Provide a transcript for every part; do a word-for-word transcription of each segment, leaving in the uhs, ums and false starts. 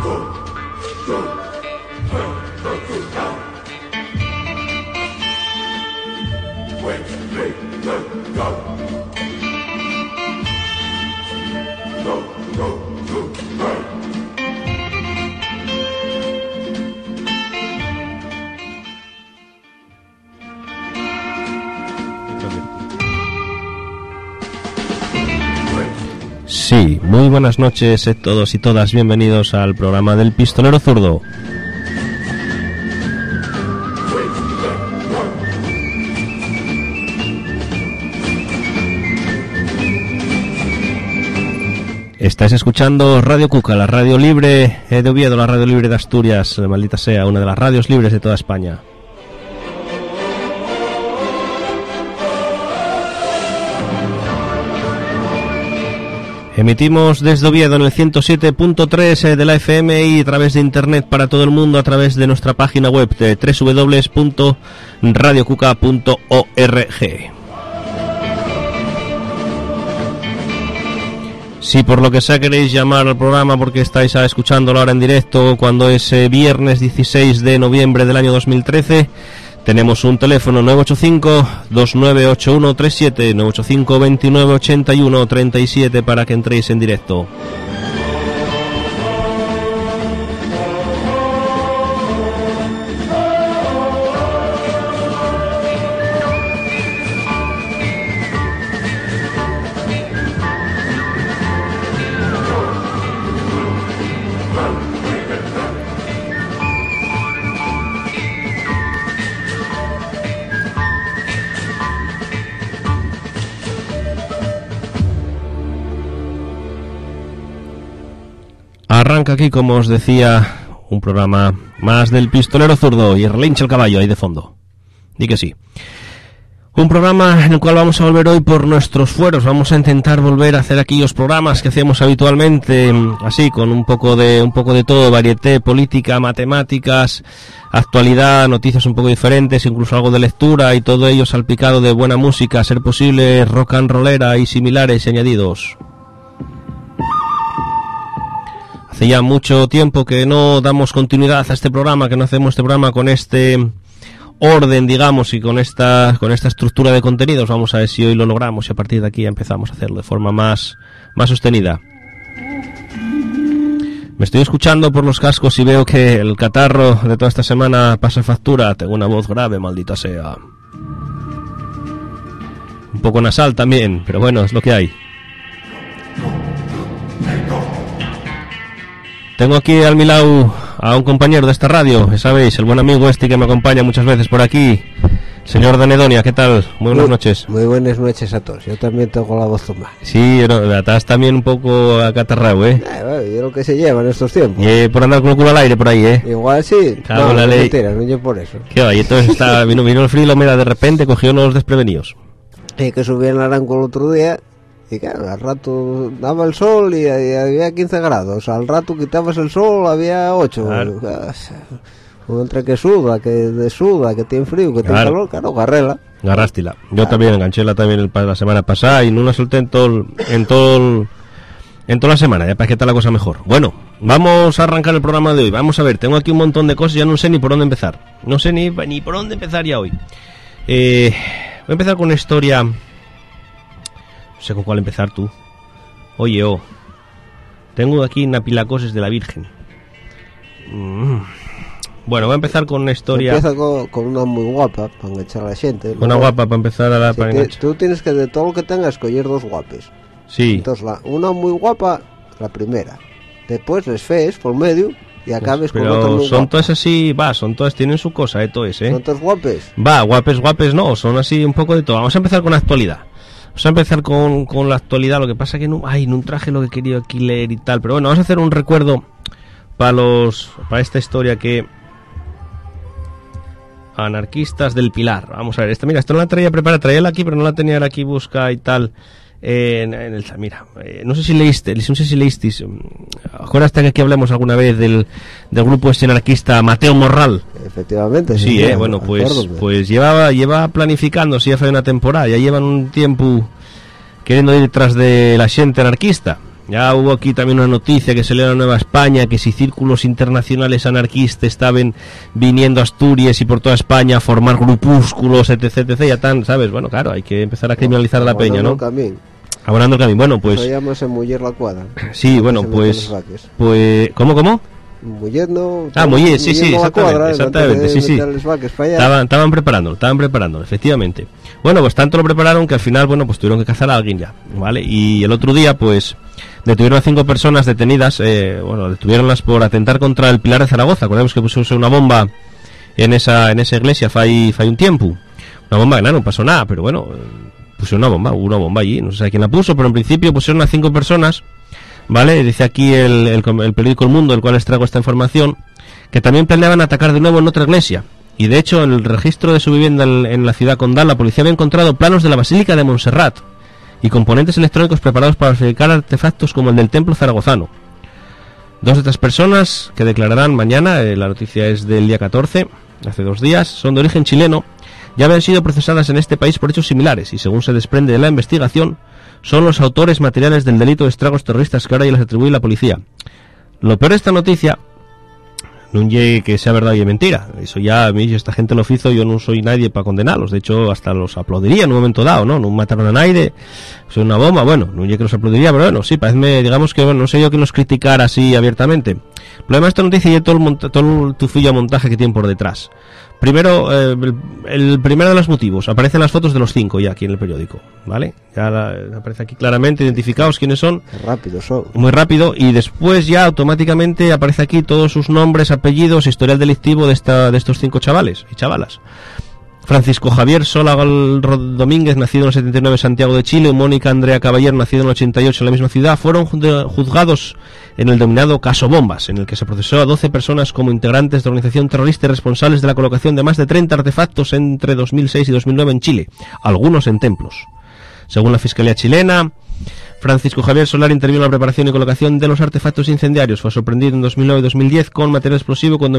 Sí, muy buenas noches a todos y todas, bienvenidos al programa del Pistolero Zurdo. Estáis escuchando Radio Cuca, la radio libre de Oviedo, la radio libre de Asturias, maldita sea, una de las radios libres de toda España. Emitimos desde Oviedo en el ciento siete punto tres de la F M y a través de internet para todo el mundo a través de nuestra página web de doble u doble u doble u punto radio cuca punto org. Si por lo que sea queréis llamar al programa porque estáis escuchándolo ahora en directo cuando es eh, viernes dieciséis de noviembre del año dos mil trece, tenemos un teléfono nueve ocho cinco, dos nueve ocho uno tres siete, nueve ocho cinco, dos nueve ocho uno tres siete para que entréis en directo. Arranca aquí, como os decía, un programa más del Pistolero Zurdo y el relincha el caballo ahí de fondo. Di que sí. Un programa en el cual vamos a volver hoy por nuestros fueros. Vamos a intentar volver a hacer aquellos programas que hacíamos habitualmente, así, con un poco de un poco de todo, varieté, política, matemáticas, actualidad, noticias un poco diferentes, incluso algo de lectura y todo ello salpicado de buena música, a ser posible rock and rollera y similares y añadidos. Hace ya mucho tiempo que no damos continuidad a este programa, que no hacemos este programa con este orden, digamos, y con esta con esta estructura de contenidos. Vamos a ver si hoy lo logramos y a partir de aquí ya empezamos a hacerlo de forma más, más sostenida. Me estoy escuchando por los cascos y veo que el catarro de toda esta semana pasa factura. Tengo una voz grave, maldita sea. Un poco nasal también, pero bueno, es lo que hay. Tengo aquí al mi lado a un compañero de esta radio, ya sabéis, el buen amigo este que me acompaña muchas veces por aquí, señor Danedonia, ¿qué tal? Muy buenas muy, noches. Muy buenas noches a todos, yo también tengo la voz tomada. Sí, no, estás también un poco acatarrado, ¿eh? Eh, bueno, yo lo que se lleva en estos tiempos. Y eh, por andar con el culo al aire por ahí, ¿eh? Igual sí, Cago no, en la no ley. mentira, no yo por eso. ¿Qué va? Y entonces está, vino, vino el frío y la humedad de repente, cogió los desprevenidos. Y que subí en Aranco el otro día. Y claro, al rato daba el sol y, y había quince grados, al rato quitabas el sol, había ocho. Claro. Uno entre que suda, que desuda, que tiene frío, que claro. Tiene calor, claro, garrela. Garrástila. Yo claro. También enganché también el, la semana pasada y no la solté en todo, el, en todo el, en toda la semana, ya para que está la cosa mejor. Bueno, vamos a arrancar el programa de hoy. Vamos a ver, tengo aquí un montón de cosas, ya no sé ni por dónde empezar. No sé ni, ni por dónde empezar ya hoy. Eh, voy a empezar con una historia. No sé con cuál empezar tú. Oye, oh, tengo aquí una pila de cosas de la Virgen. Mm. Bueno, voy a empezar con una historia. Empieza con, con una muy guapa para enganchar a la gente. Una guapa para empezar a la. Si te, tú tienes que de todo lo que tengas escoger dos guapes. Sí. Entonces, la, una muy guapa, la primera. Después les fees por medio y acabes pues, con otra muy guapa. Son todas así, va, son todas, tienen su cosa, eh, todas, eh. Son todas guapes. Va, guapes, guapes no, son así un poco de todo. Vamos a empezar con la actualidad. Vamos a empezar con, con la actualidad. Lo que pasa que no, ay, no traje lo que quería aquí leer y tal. Pero bueno, vamos a hacer un recuerdo para los para esta historia que anarquistas del Pilar. Vamos a ver, esta, mira, esto no la traía preparada, traía aquí, pero no la tenía aquí busca y tal. Eh, en, en el, mira, eh, no sé si leíste, no sé si leísteis. Acuérdate que aquí hablamos alguna vez del, del grupo este anarquista Mateo Morral. Efectivamente. Sí, sí, eh, bueno, pues, acuérdame. pues llevaba, lleva planificando, si ya fue una temporada, ya llevan un tiempo queriendo ir tras de la gente anarquista. Ya hubo aquí también una noticia que salió en la Nueva España, que si círculos internacionales anarquistas estaban viniendo a Asturias y por toda España a formar grupúsculos, etc, etc, ya tan, ¿sabes? Bueno, claro, hay que empezar a criminalizar a la peña, ¿no? Abonando el camino. Bueno, pues... Eso llamas muller la cuadra. Sí, bueno, pues... Pues... ¿Cómo, cómo? Muller no... Ah, muller, sí, sí, exactamente, cuadra, exactamente, sí, sí. Estaban, estaban preparándolo, estaban preparándolo, efectivamente. Bueno, pues tanto lo prepararon que al final, bueno, pues tuvieron que cazar a alguien ya, ¿vale? Y el otro día, pues... detuvieron a cinco personas detenidas, eh, bueno, detuvieronlas por atentar contra el Pilar de Zaragoza. Acordemos que puso una bomba en esa en esa iglesia fai, fai un tiempo. Una bomba que nada, no pasó nada, pero bueno, pusieron una bomba, hubo una bomba allí, no sé quién la puso, pero en principio pusieron a cinco personas, ¿vale? Dice aquí el, el, el periódico El Mundo, del cual les traigo esta información, que también planeaban atacar de nuevo en otra iglesia. Y de hecho, en el registro de su vivienda en, en la ciudad condal, la policía había encontrado planos de la Basílica de Montserrat y componentes electrónicos preparados para fabricar artefactos como el del templo zaragozano. Dos de estas personas que declararán mañana, eh, la noticia es del día catorce, hace dos días, son de origen chileno, ya habían sido procesadas en este país por hechos similares y, según se desprende de la investigación, son los autores materiales del delito de estragos terroristas que ahora ya les atribuye la policía. Lo peor de esta noticia no llegue que sea verdad y mentira. Eso ya a mí, esta gente lo hizo, yo no soy nadie para condenarlos. De hecho, hasta los aplaudiría en un momento dado, ¿no? No mataron a nadie, soy una bomba, bueno, no llegue que los aplaudiría, pero bueno, sí, parece, digamos que, bueno, no sé yo que los criticara así abiertamente. El problema de esta noticia y todo el, monta todo el tufillo montaje que tienen por detrás. Primero, eh, el, el primero de los motivos, aparecen las fotos de los cinco ya aquí en el periódico, ¿vale? Ya la, aparece aquí claramente identificados quiénes son. Rápido son. Muy rápido, y después ya automáticamente aparece aquí todos sus nombres, apellidos, historial delictivo de esta de estos cinco chavales y chavalas. Francisco Javier Sola Domínguez, nacido en el setenta y nueve en Santiago de Chile, Mónica Andrea Caballero, nacido en el ochenta y ocho en la misma ciudad, fueron juzgados en el denominado caso Bombas, en el que se procesó a doce personas como integrantes de la organización terrorista y responsables de la colocación de más de treinta artefactos entre dos mil seis y dos mil nueve en Chile, algunos en templos. Según la Fiscalía chilena, Francisco Javier Solar intervino en la preparación y colocación de los artefactos incendiarios. Fue sorprendido en dos mil nueve y dos mil diez con material explosivo con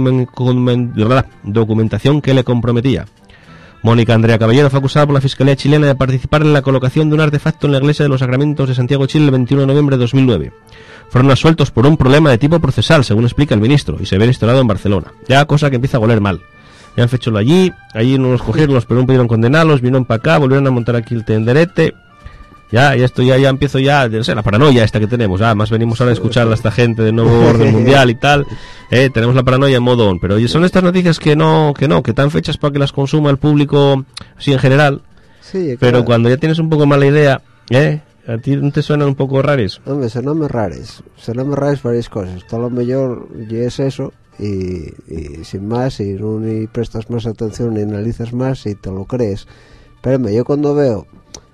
documentación que le comprometía. Mónica Andrea Caballero fue acusada por la Fiscalía chilena de participar en la colocación de un artefacto en la Iglesia de los Sacramentos de Santiago, Chile, el veintiuno de noviembre de dos mil nueve. Fueron absueltos por un problema de tipo procesal, según explica el ministro, y se habían instalado en Barcelona. Ya cosa que empieza a oler mal. Ya han fechado allí, allí no los cogieron, los pero pudieron condenarlos, vinieron para acá, volvieron a montar aquí el tenderete. Ya, ya esto ya, ya empiezo ya, no sé, la paranoia esta que tenemos. Ah, más venimos ahora a escuchar a esta gente del nuevo orden mundial y tal. Eh, tenemos la paranoia en modo on. Pero son estas noticias que no, que no, que están fechas para que las consuma el público así en general. Sí, claro. Pero cuando ya tienes un poco mala idea, eh, a ti no te suenan un poco rares. Hombre, suenan rares. Suenan rares varias cosas. Todo lo mejor y es eso. Y, y sin más, y no ni prestas más atención ni analizas más y te lo crees. Pero yo cuando veo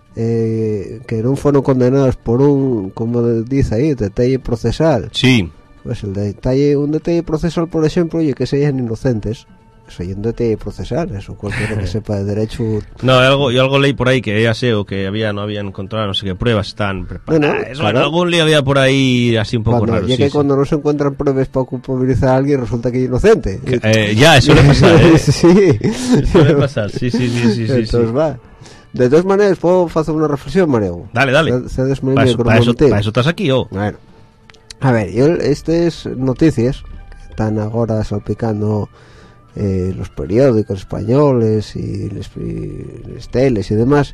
Eh, que no fueron condenados por un, como dice ahí, detalle procesal. Sí. Pues el detalle, un detalle procesal, por ejemplo, oye, que sean inocentes. Eso es un detalle procesal, eso cualquiera que sepa de derecho. No, algo, yo algo leí por ahí que ya sé, o que había, no habían encontrado no sé qué pruebas están preparadas. No, no, eso, claro. Algún lío había por ahí así un poco cuando, raro. Ya sí, que sí. cuando no se encuentran pruebas para culpabilizar a alguien, resulta que es inocente. Que, eh, ya, eso le pasa, ¿eh? Sí. Eso le pasa, sí, sí, sí, sí, sí. Entonces sí. va. De todas maneras, ¿puedo hacer una reflexión, Mario? Dale, dale. Para eso, pa eso, pa eso estás aquí, oh. Bueno, a ver, yo estas noticias que están ahora salpicando eh, los periódicos españoles y les, y les teles y demás,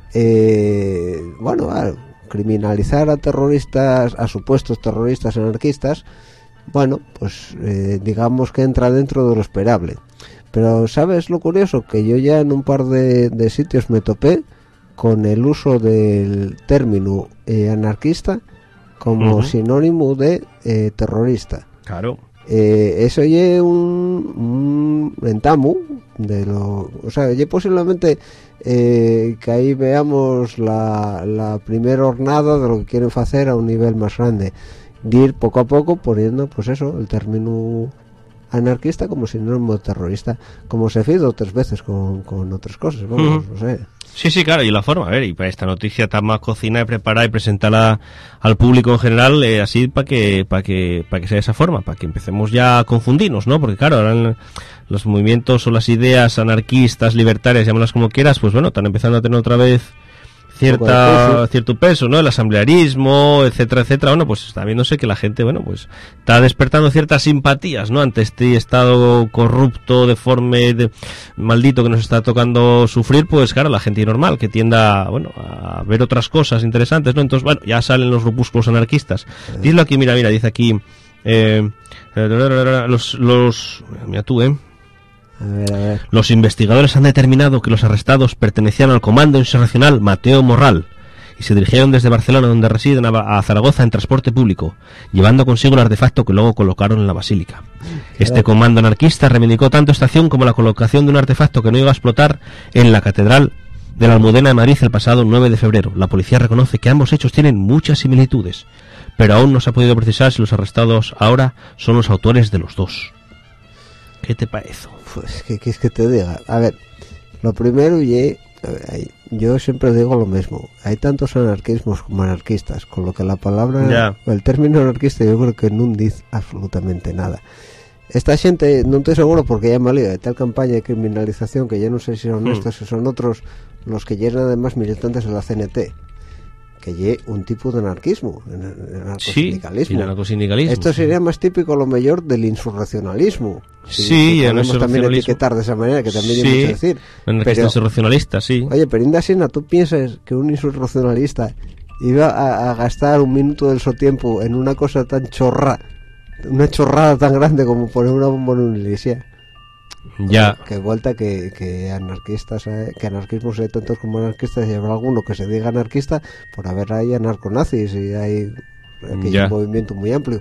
eh, bueno, a criminalizar a terroristas, a supuestos terroristas anarquistas, bueno, pues eh, digamos que entra dentro de lo esperable. Pero ¿sabes lo curioso? Que yo ya en un par de, de sitios me topé con el uso del término eh, anarquista como uh-huh. sinónimo de eh, terrorista. Claro. Eh, eso es un, un entamo de lo, o sea, ya posiblemente eh, que ahí veamos la, la primera hornada de lo que quieren hacer a un nivel más grande, de ir poco a poco poniendo, pues eso, el término anarquista como sinónimo de terrorista, como se ha hecho otras veces con, con otras cosas, vamos, uh-huh. no sé. Sí, sí, claro, y la forma, a ver, y para esta noticia está más cocinada y preparada y presentarla al público en general, eh, así para que para que para que sea de esa forma, para que empecemos ya a confundirnos, ¿no? Porque claro, ahora los movimientos o las ideas anarquistas, libertarias, llámalas como quieras, pues bueno, están empezando a tener otra vez cierta cierto peso, ¿no? El asamblearismo, etcétera, etcétera. Bueno, pues está viéndose que la gente, bueno, pues está despertando ciertas simpatías, ¿no? Ante este estado corrupto, deforme, de, maldito que nos está tocando sufrir, pues claro, la gente normal que tienda, bueno, a ver otras cosas interesantes, ¿no? Entonces, bueno, ya salen los grupúsculos anarquistas. Dilo aquí, mira, mira, dice aquí eh, los los mira tú, ¿eh? A ver, a ver. Los investigadores han determinado que los arrestados pertenecían al Comando Insurreccional Mateo Morral y se dirigieron desde Barcelona, donde residen, a Zaragoza en transporte público, llevando consigo el artefacto que luego colocaron en la basílica. Este comando anarquista reivindicó tanto esta acción como la colocación de un artefacto que no iba a explotar en la Catedral de la Almudena de Madrid el pasado nueve de febrero. La policía reconoce que ambos hechos tienen muchas similitudes, pero aún no se ha podido precisar si los arrestados ahora son los autores de los dos. ¿Qué te parece? Pues, ¿qué quieres que te diga? A ver, lo primero, y yo siempre digo lo mismo. Hay tantos anarquismos como anarquistas, con lo que la palabra, yeah. el término anarquista yo creo que no dice absolutamente nada. Esta gente, no estoy seguro porque ya me ha leído de tal campaña de criminalización que ya no sé si son mm. estos o son otros los que llegan además militantes de la C N T. Que lleve un tipo de anarquismo, anarcosindicalismo. Sí, el anarcosindicalismo. Esto sería más típico, lo mejor, del insurreccionalismo. Sí, sí, el insurreccionalismo. También etiquetar de esa manera, que también sí, hay mucho decir. Anarquista insurreccionalista, sí. Oye, pero Indasina, ¿tú piensas que un insurreccionalista iba a, a gastar un minuto de su tiempo en una cosa tan chorra, una chorrada tan grande como poner una bomba en una iglesia? Ya. Que vuelta que, que anarquistas, eh, que anarquismos hay tantos como anarquistas, y habrá alguno que se diga anarquista por haber ahí anarconazis y hay aquel un movimiento muy amplio.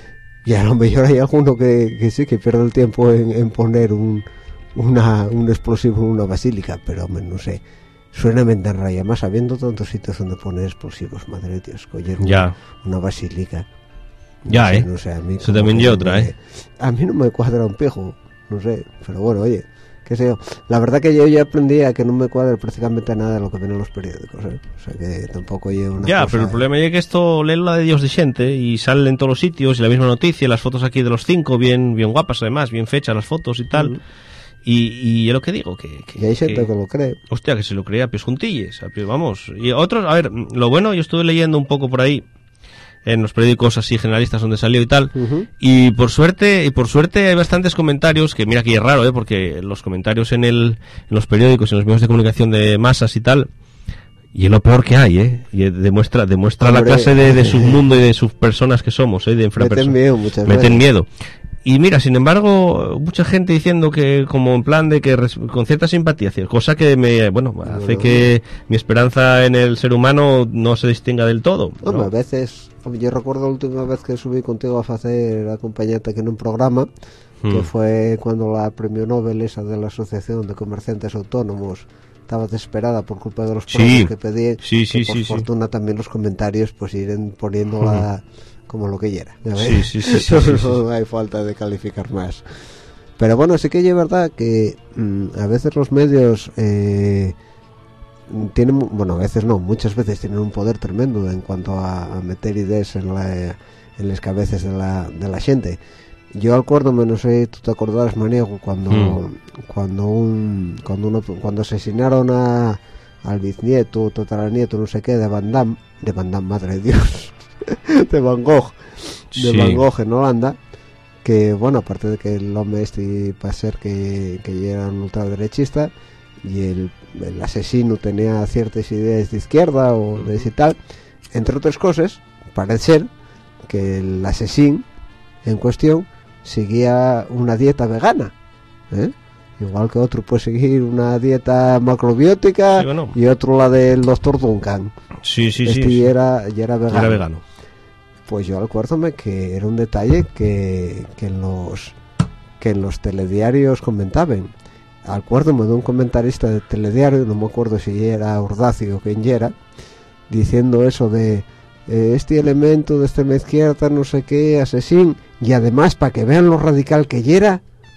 Y a lo mejor hay alguno que, que sí, que pierde el tiempo en, en poner un una, un explosivo en una basílica, pero hombre, no sé, suena mentar raya, más habiendo tantos sitios donde poner explosivos, madre de Dios, coger una, una basílica. Ya, no sé, eh. No sé, a mí eso también yo otra, me, eh. A mí no me cuadra un pijo. No sé, pero bueno, oye, qué sé yo. La verdad que yo ya aprendí a que no me cuadra prácticamente nada de lo que ven en los periódicos, ¿eh? O sea que tampoco llevo una Ya, cosa, pero el problema es que esto lee la de Dios de gente y sale en todos los sitios y la misma noticia, las fotos aquí de los cinco, bien bien guapas además, bien fechas las fotos y tal. Mm. Y, y es lo que digo, que... que y hay gente que, que lo cree. Hostia, que se lo cree a pies juntilles, a pies, vamos. Y otros, a ver, lo bueno, yo estuve leyendo un poco por ahí, en los periódicos así generalistas donde salió y tal, uh-huh. y por suerte y por suerte hay bastantes comentarios que mira que es raro, ¿eh? Porque los comentarios en el en los periódicos, en los medios de comunicación de masas y tal, y es lo peor que hay, ¿eh? Y demuestra demuestra Hombre, la clase de, de submundo y de sus personas que somos, ¿eh? De Meten miedo muchas Meten veces. miedo. Y mira, sin embargo, mucha gente diciendo que como en plan de que res, con cierta simpatía, cosa que me, bueno, hace bueno, que mi esperanza en el ser humano no se distinga del todo, ¿no? Hombre, a veces, yo recuerdo la última vez que subí contigo a hacer acompañante en un programa, hmm. que fue cuando la premio Nobel esa de la Asociación de Comerciantes Autónomos estaba desesperada por culpa de los sí. precios que pedí, sí, sí, que por sí, fortuna sí. también los comentarios pues iren poniéndola hmm. como lo que quiera. Sí, sí, sí, sí, no, sí, sí. no hay falta de calificar más. Pero bueno, sí que es verdad que mmm, a veces los medios eh, tienen, bueno, a veces no, muchas veces tienen un poder tremendo en cuanto a, a meter ideas en, la, en las cabezas de la, de la gente. Yo acuérdome, no sé, tú te acordarás, Maniego, cuando mm. cuando un cuando uno, cuando asesinaron a al bisnieto, tataranieto, no sé qué, de Van Damme, de Van Damme, madre de Dios, de Van Gogh, de sí. Van Gogh en Holanda, que bueno, aparte de que el hombre este para ser que, que era un ultraderechista y el, el asesino tenía ciertas ideas de izquierda o de ese tal, entre otras cosas, parece ser que el asesino en cuestión seguía una dieta vegana, ¿eh? Igual que otro puede seguir una dieta macrobiótica, sí, bueno. y otro la del doctor Duncan. Sí, sí, este sí. Era, ya era vegano. Era vegano. Pues yo acuérdome que era un detalle que, que en los que en los telediarios comentaban. Acuérdome de un comentarista de telediario, no me acuerdo si era Ordacio o quien era, diciendo eso de eh, este elemento de extrema izquierda, no sé qué, asesín, y además para que vean lo radical que era,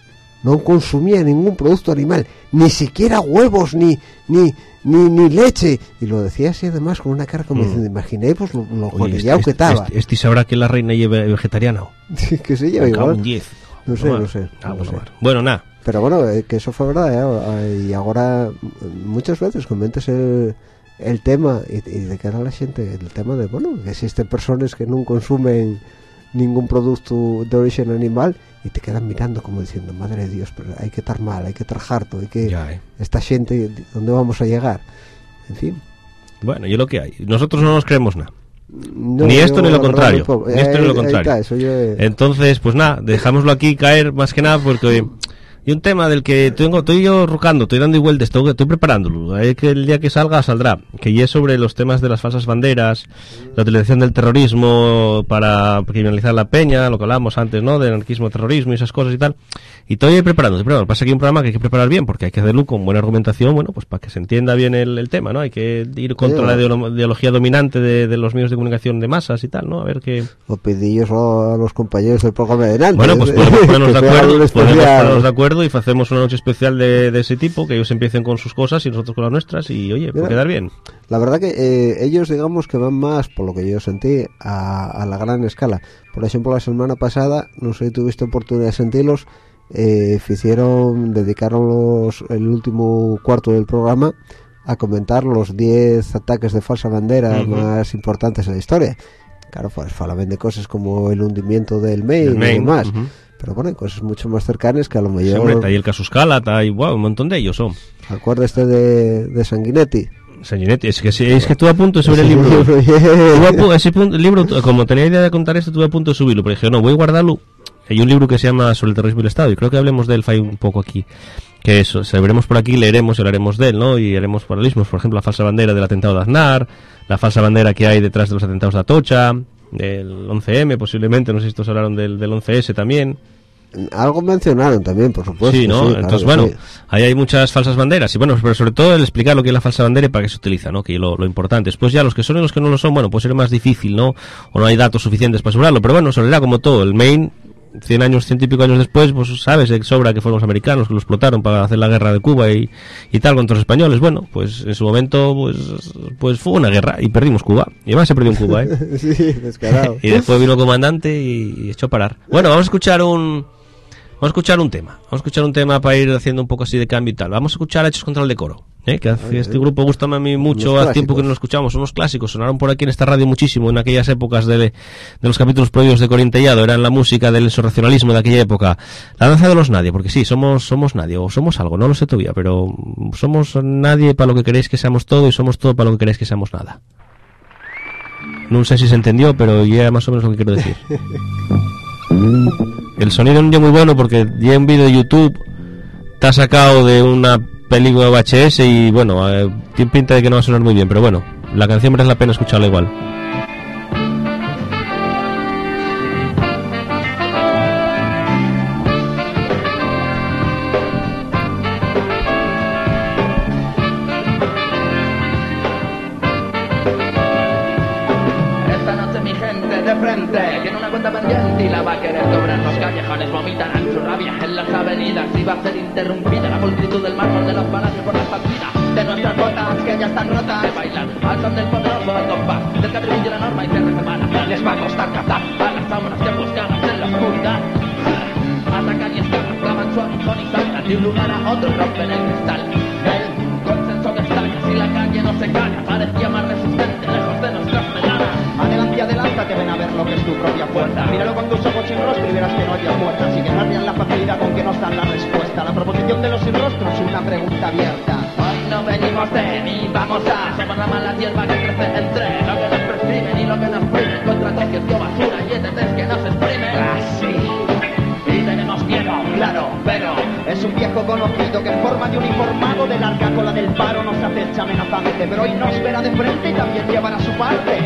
no consumía ningún producto animal, ni siquiera huevos, ni ni ni, ni leche, y lo decía así además con una cara como mm. diciendo, imaginéis pues lo, lo jodillado este, que estaba. Este, este sabrá que la reina lleva vegetariana. Que se lleva igual. diez. No sé, no sé. Ah, no bueno, sé. bueno, nada. Pero bueno, eh, que eso fue verdad, ¿eh? Y ahora muchas veces comentes el, el tema y, y de cara a la gente el tema de, bueno, que existen personas que no consumen ningún producto de origen animal y te quedan mirando como diciendo, madre de Dios, pero hay que estar mal, hay que estar harto, hay que ya, eh. esta gente, ¿dónde vamos a llegar? En fin. Bueno, y lo que hay, nosotros no nos creemos nada. No, ni esto yo, ni lo contrario, poco. ni esto ahí, ni lo contrario. Está, eso yo... Entonces, pues nada, dejámoslo aquí caer más que nada porque y un tema del que tengo, estoy yo rocando, estoy dando vueltas, estoy, estoy preparándolo, hay que el día que salga saldrá, que ya es sobre los temas de las falsas banderas, la utilización del terrorismo para criminalizar la peña, lo que hablábamos antes, ¿no? De anarquismo, terrorismo y esas cosas y tal. Y estoy preparando, pero pasa que hay un programa que hay que preparar bien, porque hay que hacerlo con buena argumentación, bueno, pues para que se entienda bien el, el tema, ¿no? Hay que ir contra sí, la ideolo ideología dominante de, de los medios de comunicación de masas y tal, ¿no? A ver qué... O pedillos a los compañeros del programa de delante. Bueno, pues podemos ponernos de acuerdo, podemos ponernos de acuerdo y hacemos una noche especial de, de ese tipo, que ellos empiecen con sus cosas y nosotros con las nuestras y, oye, puede quedar bien. La verdad que eh, ellos, digamos, que van más, por lo que yo sentí, a, a la gran escala. Por ejemplo, la semana pasada, no sé si tuviste oportunidad de sentirlos, eh, hicieron, dedicaron los, el último cuarto del programa a comentar los diez ataques de falsa bandera uh-huh. más importantes en la historia. Claro, pues hablaban de cosas como el hundimiento del Maine, el Maine y demás. Uh-huh. Pero bueno, cosas mucho más cercanas que a lo mejor... Sí, hombre, está ahí el caso Scala, está ahí, wow, un montón de ellos son. Acuérdate de, de Sanguinetti. Sanguinetti, es que es que estuve a punto de subir el libro. Tuve ese punto, el libro, como tenía idea de contar esto, estuve a punto de subirlo, pero dije, no, voy a guardarlo. Hay un libro que se llama Sobre el terrorismo y el Estado, y creo que hablemos de él hay un poco aquí. Que eso, se veremos por aquí, leeremos y hablaremos de él, ¿no? Y haremos paralelismos, por ejemplo, la falsa bandera del atentado de Aznar, la falsa bandera que hay detrás de los atentados de Atocha, del once eme posiblemente, no sé si estos hablaron del, del once ese también. Algo mencionaron también, por supuesto. Sí, ¿no? Sí, entonces, claro, bueno, sí. Ahí hay muchas falsas banderas. Y bueno, pero sobre todo el explicar lo que es la falsa bandera y para qué se utiliza, ¿no? Que es lo, lo importante. Después ya los que son y los que no lo son, bueno, puede ser más difícil, ¿no? O no hay datos suficientes para asegurarlo. Pero bueno, será como todo. El Maine, cien años, ciento y pico años después, pues sabes de sobra que fueron los americanos que lo explotaron para hacer la guerra de Cuba y, y tal contra los españoles. Bueno, pues en su momento, pues, pues fue una guerra y perdimos Cuba. Y además se perdió en Cuba, ¿eh? Sí, descarado. Y después vino el comandante y, y echó a parar. Bueno, vamos a escuchar un... Vamos a escuchar un tema, vamos a escuchar un tema para ir haciendo un poco así de cambio y tal. Vamos a escuchar Hechos contra el Decoro, ¿eh? Que hace, este grupo gusta a mí mucho, hace tiempo que no lo escuchamos, son unos clásicos, sonaron por aquí en esta radio muchísimo en aquellas épocas de, de los capítulos prohibidos de Corintellado, eran la música del insurreccionalismo de aquella época. La danza de los nadie, porque sí, somos somos nadie, o somos algo, no lo sé todavía, pero somos nadie para lo que queréis que seamos todo y somos todo para lo que queréis que seamos nada. No sé si se entendió, pero ya más o menos lo que quiero decir. El sonido no es muy bueno porque ya un vídeo de YouTube está sacado de una película V H S y bueno, eh, tiene pinta de que no va a sonar muy bien, pero bueno, la canción merece la pena escucharla igual. Esta noche mi gente de frente tiene una cuenta pendiente y la va a querer cobrar. Los callejones vomitarán su rabia en las avenidas y va a ser interrumpida la multitud del mármol de los palacios por las partidas de nuestras botas que ya están rotas de bailar al son del poderoso al compás del catrín de la norma y cierre semana. Les va a costar cazar a las sombras que buscadas en la oscuridad. Atacan y escapan, clavan su aguijón y saltan de un lugar a otro, rompen el cristal. El consenso destaca si la calle no se calla, parecía más resistente lejos de nuestras ventanas. Adelante, adelántate, ven a ver lo que es tu propia fuerza. Míralo con tus ojos sin rostro y verás que no hay puertas. Y que no habrían la facilidad con que nos dan la respuesta. La proposición de los sin rostro es una pregunta abierta. Hoy no venimos de ni vamos a. Somos la mala hierba que crece entre lo que nos prescriben y lo que nos primen. Contra cualquier tío basura y entes que nos exprimen. Así. Y tenemos miedo, claro, pero es un viejo conocido que en forma de uniformado de larga cola del paro nos acecha amenazante. Pero hoy nos verá de frente y también llevará su parte.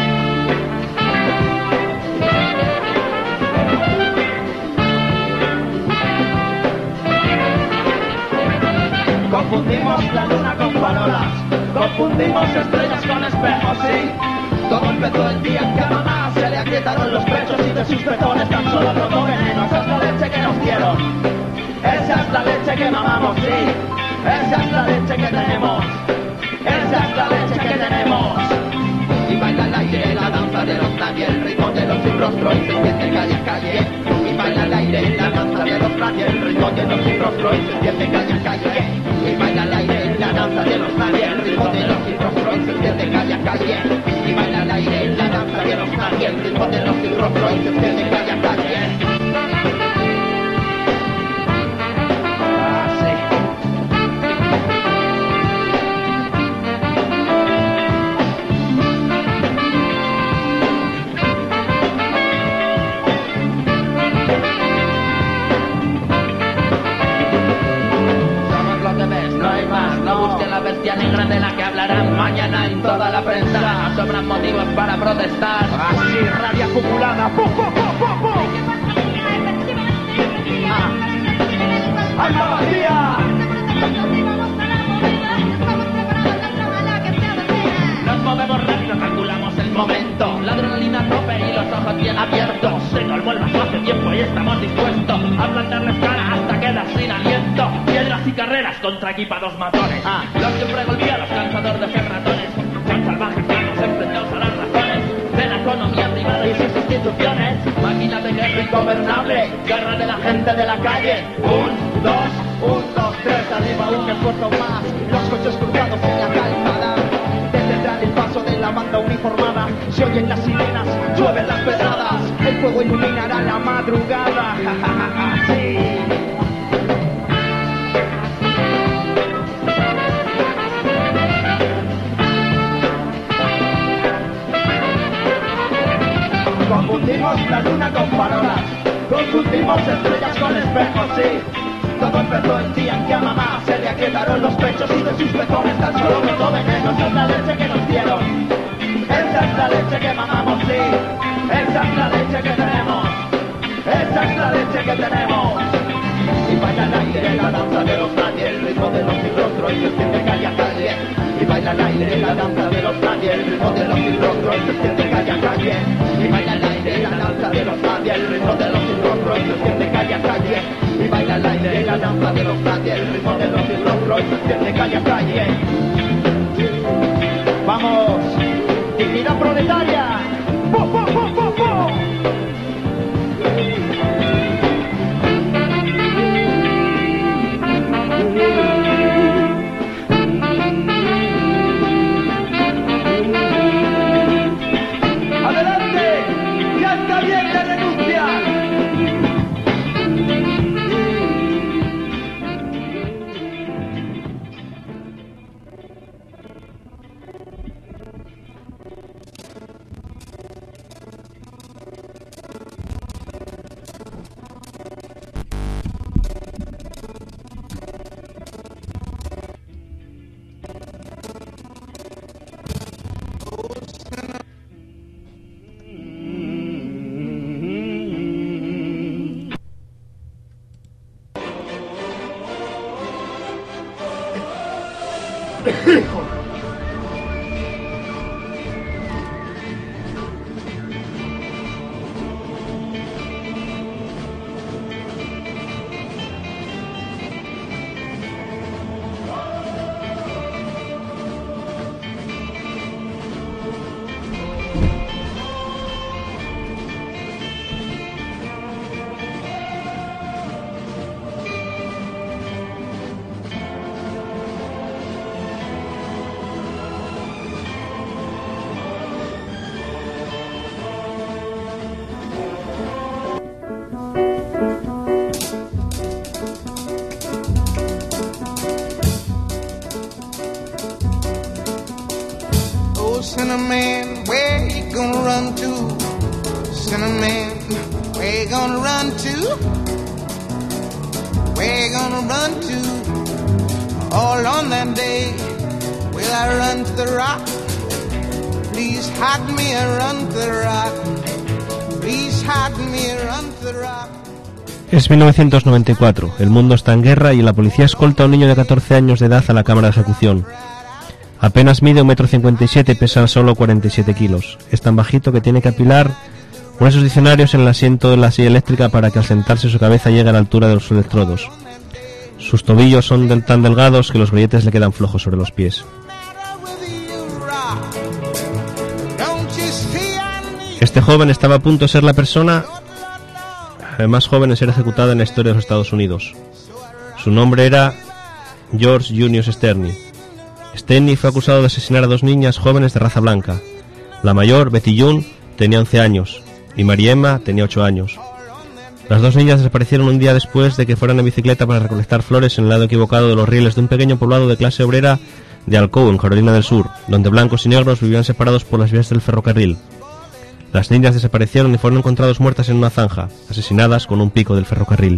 confundimos la luna con farolas, confundimos estrellas con espejos, sí. Todo empezó el día en que a mamá se le agrietaron los pechos y de sus pezones tan solo brotó veneno. Esa es la leche que nos dieron, esa es la leche que mamamos, sí. Esa es la leche que tenemos, esa es la leche que tenemos. Y baila al aire la danza de los nadie, el ritmo de los sin rostro y se siente calle a calle. Y baila al aire la danza de los nadie, el ritmo de los sin rostro y se siente calle a calle. Y baila al aire la danza de los nadie, el ritmo de los sin rostro y se enciende calle a calle y baila al aire la danza de los nadie, el ritmo de los sin rostro y se enciende calle a calle. Bestia negra de la que hablarán mañana en toda la prensa. No sobran motivos para protestar. Así, rabia acumulada. ¡Pum, pum, pum, pum, pum! ¡Ah! ¡Alma vacía! Nos movemos rápido, calculamos el momento. La adrenalina a tope y los ojos bien abiertos. Se colmó el vaso hace tiempo y estamos dispuestos a plantarles cara hasta quedar sin aliento. Piedras y carreras contra equipados matones. Ah, los siempre golpeados, cansador de ser ratones. Son salvajes, planos, enfrentados a las razones de la economía privada y sus instituciones. Máquina de guerra ingobernable, guerra de la gente de la calle. Un, dos, un, dos, tres, arriba un esfuerzo más. Los coches cruzados en la calzada. Detendrán el paso de la banda uniformada. Se oyen las sirenas, llueven las pedradas. El fuego iluminará la madrugada. Ja, ja, ja, ja, sí. Confundimos la luna con farolas, confundimos estrellas con espejos, sí. Todo empezó el día en que a mamá se le aquietaron los pechos y de sus pezones tan solo brotó veneno. Esa es la leche que nos dieron, esa es la leche que mamamos, sí. Esa es la leche que tenemos, esa es la leche que tenemos. Y baila al aire la danza de los nadie, el ritmo de los sin rostro y se extiende calle a calle. Y baila al aire la danza de los nadie, el ritmo de los sin rostro y se extiende calle a calle. Y baila al aire la danza de los nadie, el ritmo de los sin rostro y se extiende calle a calle. Y baila al aire la danza de los nadie, el ritmo de los sin rostro y se extiende calle a calle. Vamos, dignidad proletaria. ¡Pum, pum, pum, pum, pum! Cinnamon, where you gonna run to? Cinnamon, where you gonna run to? Where you gonna run to? All on that day, will I run to the rock? Please hide me and run to the rock. Please hide me and run to the rock. Es mil novecientos noventa y cuatro, el mundo está en guerra y la policía escolta a un niño de catorce años de edad a la cámara de ejecución. Apenas mide un metro cincuenta y siete y pesa solo cuarenta y siete kilos. Es tan bajito que tiene que apilar gruesos diccionarios en el asiento de la silla eléctrica para que al sentarse su cabeza llegue a la altura de los electrodos. Sus tobillos son del tan delgados que los grilletes le quedan flojos sobre los pies. Este joven estaba a punto de ser la persona más joven en ser ejecutada en la historia de los Estados Unidos. Su nombre era George Junius Sterney. Steny fue acusado de asesinar a dos niñas jóvenes de raza blanca. La mayor, Betty June, tenía once años y María Emma tenía ocho años. Las dos niñas desaparecieron un día después de que fueran en bicicleta para recolectar flores en el lado equivocado de los rieles de un pequeño poblado de clase obrera de Alcoa, en Carolina del Sur, donde blancos y negros vivían separados por las vías del ferrocarril. Las niñas desaparecieron y fueron encontradas muertas en una zanja, asesinadas con un pico del ferrocarril.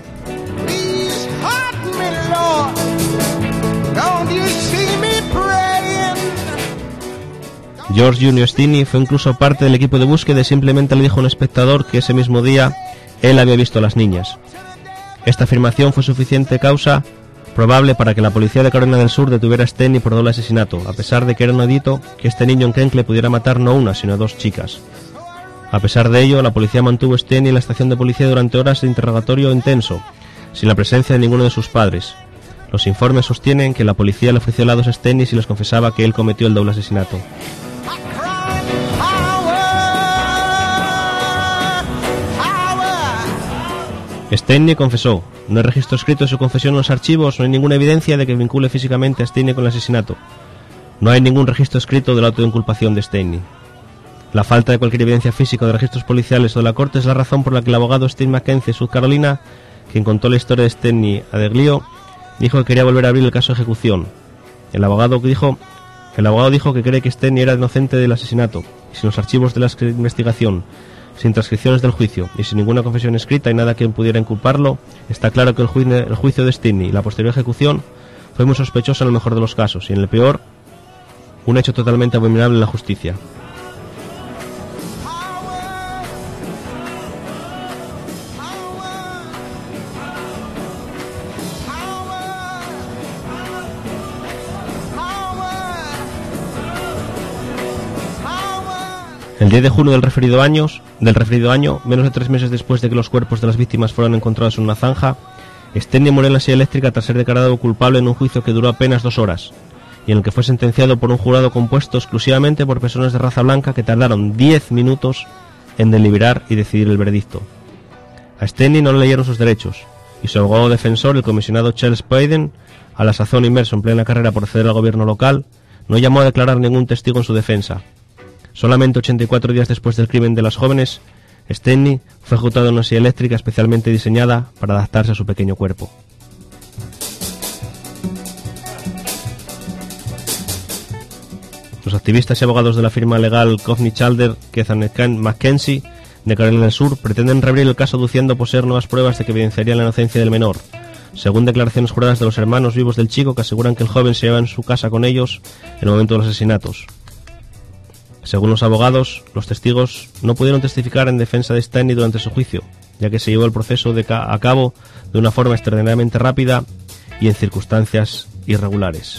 George junior Steny fue incluso parte del equipo de búsqueda y simplemente le dijo a un espectador que ese mismo día él había visto a las niñas. Esta afirmación fue suficiente causa probable para que la policía de Carolina del Sur detuviera a Steny por doble asesinato, a pesar de que era inaudito que este niño enclenque pudiera matar no una, sino a dos chicas. A pesar de ello, la policía mantuvo a Steny en la estación de policía durante horas de interrogatorio intenso, sin la presencia de ninguno de sus padres. Los informes sostienen que la policía le ofreció helados a Steny si les confesaba que él cometió el doble asesinato. Steny confesó. No hay registro escrito de su confesión en los archivos, no hay ninguna evidencia de que vincule físicamente a Steny con el asesinato. No hay ningún registro escrito de la autoinculpación de Steny. La falta de cualquier evidencia física de registros policiales o de la corte es la razón por la que el abogado Steve Mackenzie de South Carolina, quien contó la historia de Steny a Deglio, dijo que quería volver a abrir el caso de ejecución. El abogado dijo, el abogado dijo que cree que Steny era inocente del asesinato, y sin los archivos de la investigación, sin transcripciones del juicio y sin ninguna confesión escrita y nada que pudiera inculparlo, está claro que el, ju el juicio de Steny y la posterior ejecución fue muy sospechoso en el mejor de los casos y en el peor, un hecho totalmente abominable en la justicia. El diez de junio del referido, años, del referido año, menos de tres meses después de que los cuerpos de las víctimas fueran encontrados en una zanja, Steny murió en la silla eléctrica tras ser declarado culpable en un juicio que duró apenas dos horas, y en el que fue sentenciado por un jurado compuesto exclusivamente por personas de raza blanca que tardaron diez minutos en deliberar y decidir el veredicto. A Steny no le leyeron sus derechos, y su abogado defensor, el comisionado Charles Payden, a la sazón inmerso en plena carrera por acceder al gobierno local, no llamó a declarar ningún testigo en su defensa. Solamente ochenta y cuatro días después del crimen de las jóvenes, Steny fue ejecutado en una silla eléctrica especialmente diseñada para adaptarse a su pequeño cuerpo. Los activistas y abogados de la firma legal Coffney Chalder, Keith Mackenzie, de Carolina del Sur, pretenden reabrir el caso aduciendo poseer nuevas pruebas de que evidenciarían la inocencia del menor, según declaraciones juradas de los hermanos vivos del chico que aseguran que el joven se llevaba en su casa con ellos en el momento de los asesinatos. Según los abogados, los testigos no pudieron testificar en defensa de Steny durante su juicio, ya que se llevó el proceso de ca a cabo de una forma extraordinariamente rápida y en circunstancias irregulares.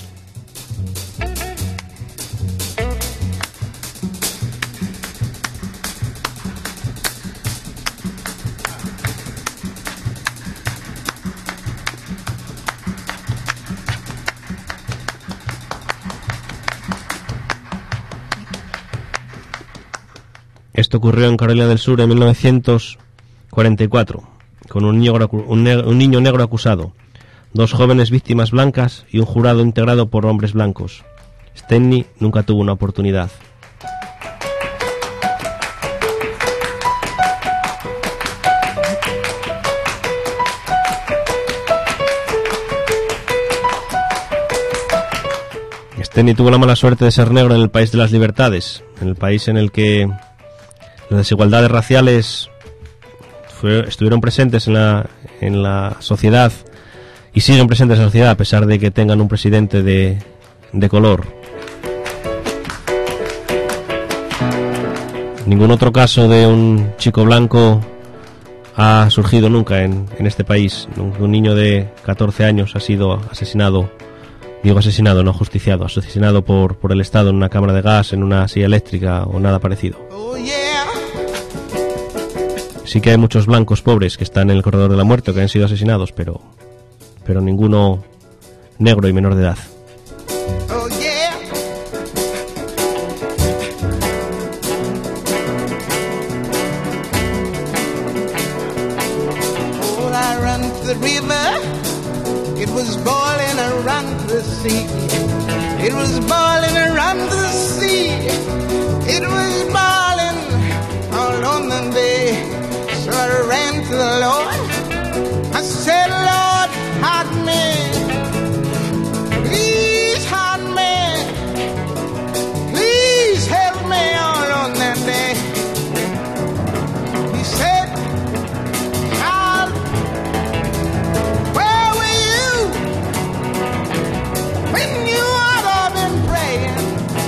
Esto ocurrió en Carolina del Sur en mil novecientos cuarenta y cuatro, con un niño, un, ne un niño negro acusado, dos jóvenes víctimas blancas y un jurado integrado por hombres blancos. Steny nunca tuvo una oportunidad. Steny tuvo la mala suerte de ser negro en el país de las libertades, en el país en el que las desigualdades raciales fue, estuvieron presentes en la, en la sociedad y siguen presentes en la sociedad a pesar de que tengan un presidente de, de color. Ningún otro caso de un chico blanco ha surgido nunca en, en este país. Un niño de catorce años ha sido asesinado, digo asesinado, no justiciado, asesinado por, por el Estado en una cámara de gas, en una silla eléctrica o nada parecido. Sí que hay muchos blancos pobres que están en el corredor de la muerte o que han sido asesinados, pero, pero ninguno negro y menor de edad. Oh, yeah. Oh, I ran to the river, it was boiling, I ran to the sea. It was boiling around the sea. It was boiling all on the bay. So I ran to the Lord. I said, Lord, hide me. Please hide me. Please help me all on that day. He said, child, where were you when you ought to have been praying?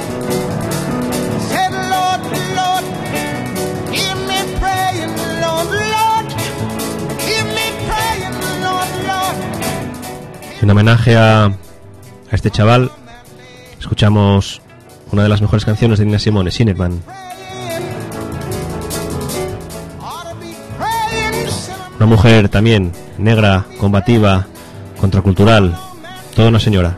Said, Lord, Lord, hear me praying, Lord, Lord, hear me praying, Lord, Lord. En homenaje a, a este chaval, escuchamos una de las mejores canciones de Nina Simone, Sinnerman. Una mujer también negra, combativa, contracultural, toda una señora.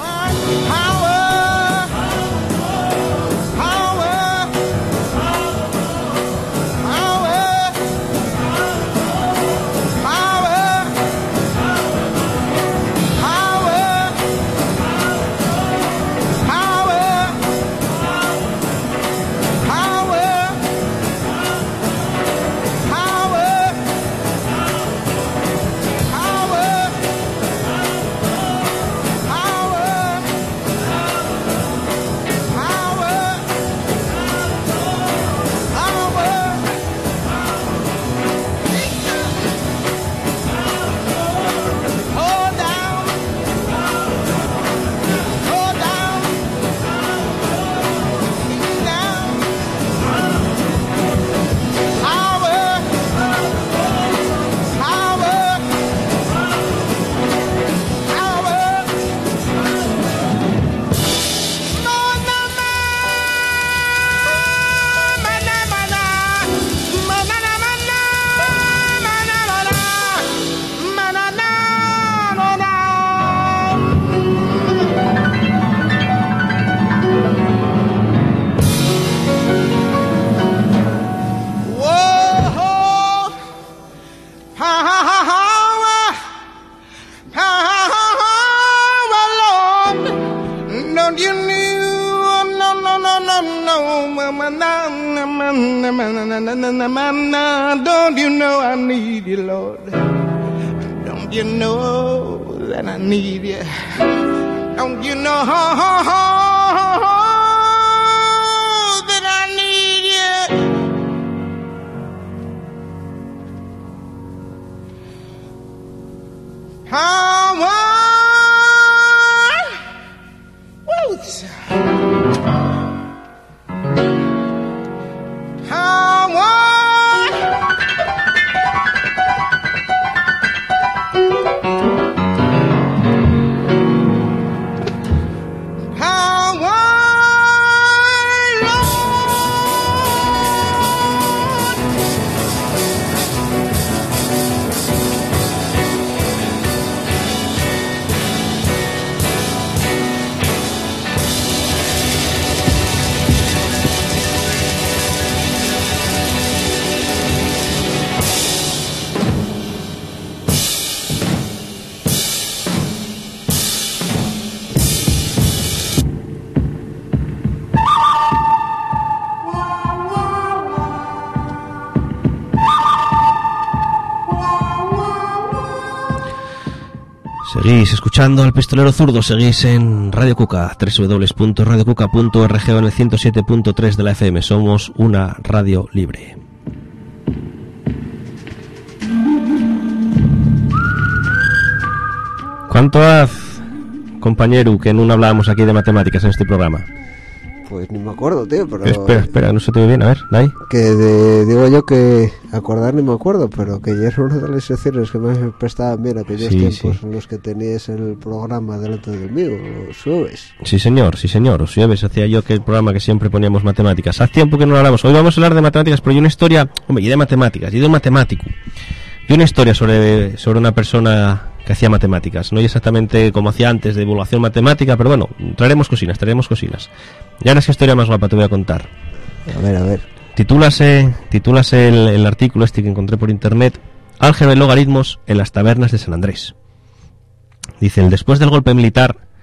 Don't you know I need you, Lord? Don't you know that I need you? Don't you know that I need you? How I woots. How I Seguís escuchando al Pistolero Zurdo, seguís en Radio Cuca, doble u doble u doble u punto radio cuca punto org o en el ciento siete punto tres de la F M. Somos una radio libre. ¿Cuánto haz, compañero, que no hablábamos aquí de matemáticas en este programa? Pues ni me acuerdo, tío, pero... Espera, espera, no se te ve bien, a ver, Dai. Que de, digo yo que acordar ni me acuerdo, pero que ya es una de las secciones que más me prestaban bien aquellos Sí, tiempos sí. en los que tenías el programa delante del mío, los jueves. Sí, señor, sí, señor. Os llaves, hacía yo que el programa que siempre poníamos matemáticas. Hace tiempo que no lo hablamos. Hoy vamos a hablar de matemáticas, pero hay una historia, hombre, y de matemáticas, y de un matemático. Y una historia sobre, sobre una persona que hacía matemáticas. No exactamente como hacía antes, de divulgación matemática, pero bueno, traeremos cosinas, traeremos cosinas. Y ahora es que historia más guapa te voy a contar. A ver, a ver. Titúlase, titúlase el, el artículo este que encontré por internet, Álgebra y logaritmos en las tabernas de San Andrés. Dice, el después del golpe militar,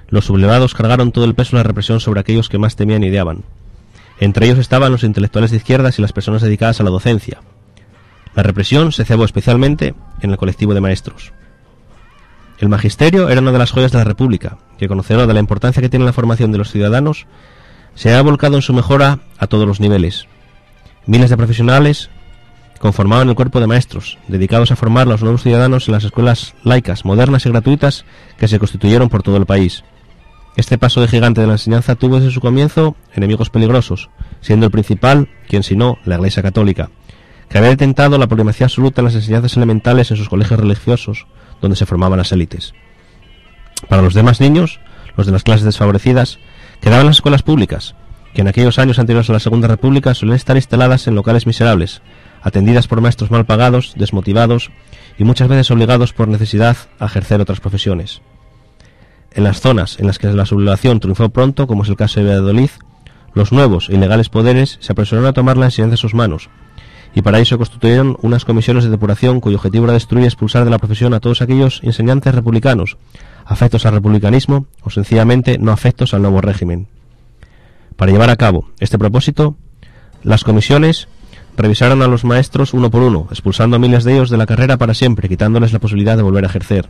los sublevados cargaron todo el peso de la represión sobre aquellos que más temían y odiaban. Entre ellos estaban los intelectuales de izquierdas y las personas dedicadas a la docencia. La represión se cebó especialmente en el colectivo de maestros. El magisterio era una de las joyas de la República, que, conocedor de la importancia que tiene la formación de los ciudadanos, se ha volcado en su mejora a todos los niveles. Miles de profesionales conformaban el cuerpo de maestros, dedicados a formar a los nuevos ciudadanos en las escuelas laicas, modernas y gratuitas que se constituyeron por todo el país. Este paso de gigante de la enseñanza tuvo desde su comienzo enemigos peligrosos, siendo el principal, quien si no, la Iglesia Católica, que había detentado la primacía absoluta en las enseñanzas elementales en sus colegios religiosos, donde se formaban las élites. Para los demás niños, los de las clases desfavorecidas, quedaban las escuelas públicas, que en aquellos años anteriores a la Segunda República solían estar instaladas en locales miserables, atendidas por maestros mal pagados, desmotivados y muchas veces obligados por necesidad a ejercer otras profesiones. En las zonas en las que la sublevación triunfó pronto, como es el caso de Valladolid, los nuevos e ilegales poderes se apresuraron a tomar la enseñanza en sus manos, y para ello se constituyeron unas comisiones de depuración cuyo objetivo era destruir y expulsar de la profesión a todos aquellos enseñantes republicanos, afectos al republicanismo o sencillamente no afectos al nuevo régimen. Para llevar a cabo este propósito, las comisiones revisaron a los maestros uno por uno, expulsando a miles de ellos de la carrera para siempre, quitándoles la posibilidad de volver a ejercer.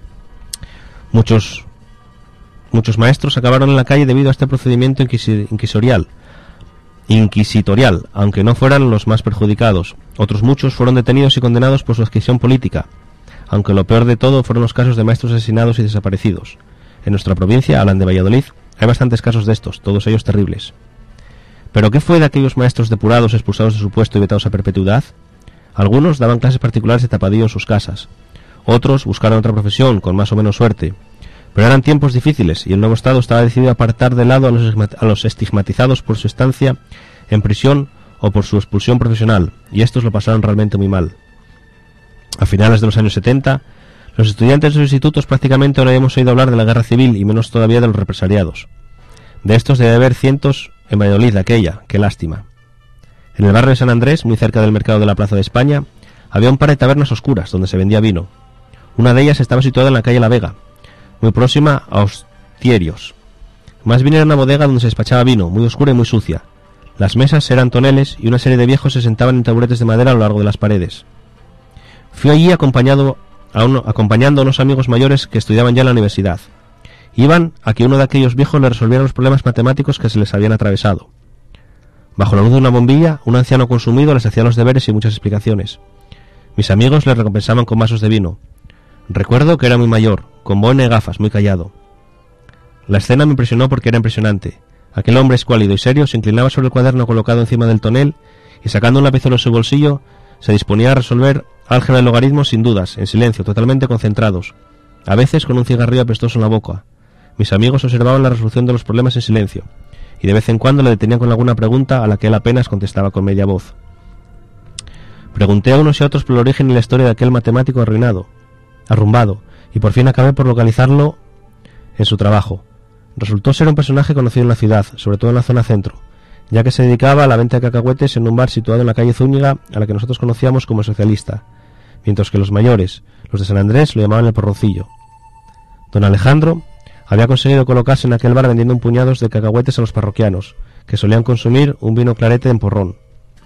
Muchos, muchos maestros acabaron en la calle debido a este procedimiento inquisi- inquisitorial, inquisitorial, aunque no fueran los más perjudicados. Otros muchos fueron detenidos y condenados por su adquisición política, aunque lo peor de todo fueron los casos de maestros asesinados y desaparecidos. En nuestra provincia, hablan de Valladolid, hay bastantes casos de estos, todos ellos terribles. ¿Pero qué fue de aquellos maestros depurados, expulsados de su puesto y vetados a perpetuidad? Algunos daban clases particulares de tapadillo en sus casas. Otros buscaron otra profesión, con más o menos suerte. Pero eran tiempos difíciles y el nuevo Estado estaba decidido a apartar de lado a los, a los estigmatizados por su estancia en prisión o por su expulsión profesional, y estos lo pasaron realmente muy mal. A finales de los años setenta, los estudiantes de los institutos prácticamente no habíamos oído hablar de la guerra civil y menos todavía de los represaliados. De estos debe haber cientos en Valladolid, aquella, qué lástima. En el barrio de San Andrés, muy cerca del mercado de la Plaza de España, había un par de tabernas oscuras donde se vendía vino. Una de ellas estaba situada en la calle La Vega, muy próxima a Hostierios. Más bien era una bodega donde se despachaba vino, muy oscura y muy sucia. Las mesas eran toneles y una serie de viejos se sentaban en taburetes de madera a lo largo de las paredes. Fui allí acompañado a uno, acompañando a unos amigos mayores que estudiaban ya en la universidad. Iban a que uno de aquellos viejos le resolviera los problemas matemáticos que se les habían atravesado. Bajo la luz de una bombilla, un anciano consumido les hacía los deberes y muchas explicaciones. Mis amigos le recompensaban con vasos de vino. Recuerdo que era muy mayor, con boina y gafas, muy callado. La escena me impresionó porque era impresionante. Aquel hombre escuálido y serio se inclinaba sobre el cuaderno colocado encima del tonel y, sacando un lapizuelo de su bolsillo, se disponía a resolver álgebra de logaritmos sin dudas, en silencio, totalmente concentrados, a veces con un cigarrillo apestoso en la boca. Mis amigos observaban la resolución de los problemas en silencio, y de vez en cuando le detenían con alguna pregunta a la que él apenas contestaba con media voz. Pregunté a unos y a otros por el origen y la historia de aquel matemático arruinado, arrumbado, y por fin acabé por localizarlo en su trabajo. Resultó ser un personaje conocido en la ciudad, sobre todo en la zona centro, ya que se dedicaba a la venta de cacahuetes en un bar situado en la calle Zúñiga, a la que nosotros conocíamos como Socialista, mientras que los mayores, los de San Andrés, lo llamaban el Porroncillo. Don Alejandro había conseguido colocarse en aquel bar vendiendo un puñado de cacahuetes a los parroquianos, que solían consumir un vino clarete en porrón.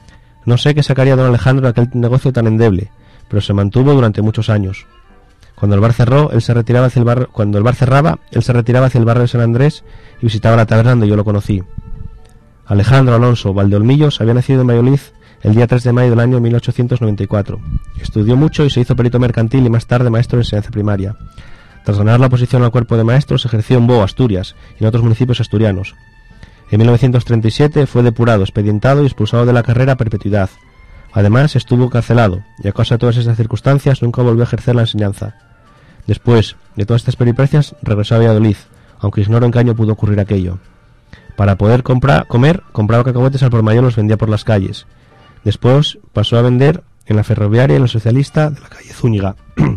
No sé qué sacaría don Alejandro de aquel negocio tan endeble, pero se mantuvo durante muchos años. Cuando el bar cerró, él se retiraba hacia el bar... Cuando el bar cerraba, él se retiraba hacia el barrio de San Andrés y visitaba la taberna donde yo lo conocí. Alejandro Alonso Valdeolmillos había nacido en Valladolid el día tres de mayo del año mil ochocientos noventa y cuatro. Estudió mucho y se hizo perito mercantil y más tarde maestro de enseñanza primaria. Tras ganar la oposición al cuerpo de maestros, ejerció en Bo, Asturias, y en otros municipios asturianos. En mil novecientos treinta y siete fue depurado, expedientado y expulsado de la carrera a perpetuidad. Además, estuvo carcelado, y a causa de todas esas circunstancias nunca volvió a ejercer la enseñanza. Después de todas estas peripecias, regresó a Valladolid, aunque ignoro en qué año pudo ocurrir aquello. Para poder comprar, comer, compraba cacahuetes al por mayor y los vendía por las calles. Después pasó a vender en la ferroviaria y en la Socialista de la calle Zúñiga,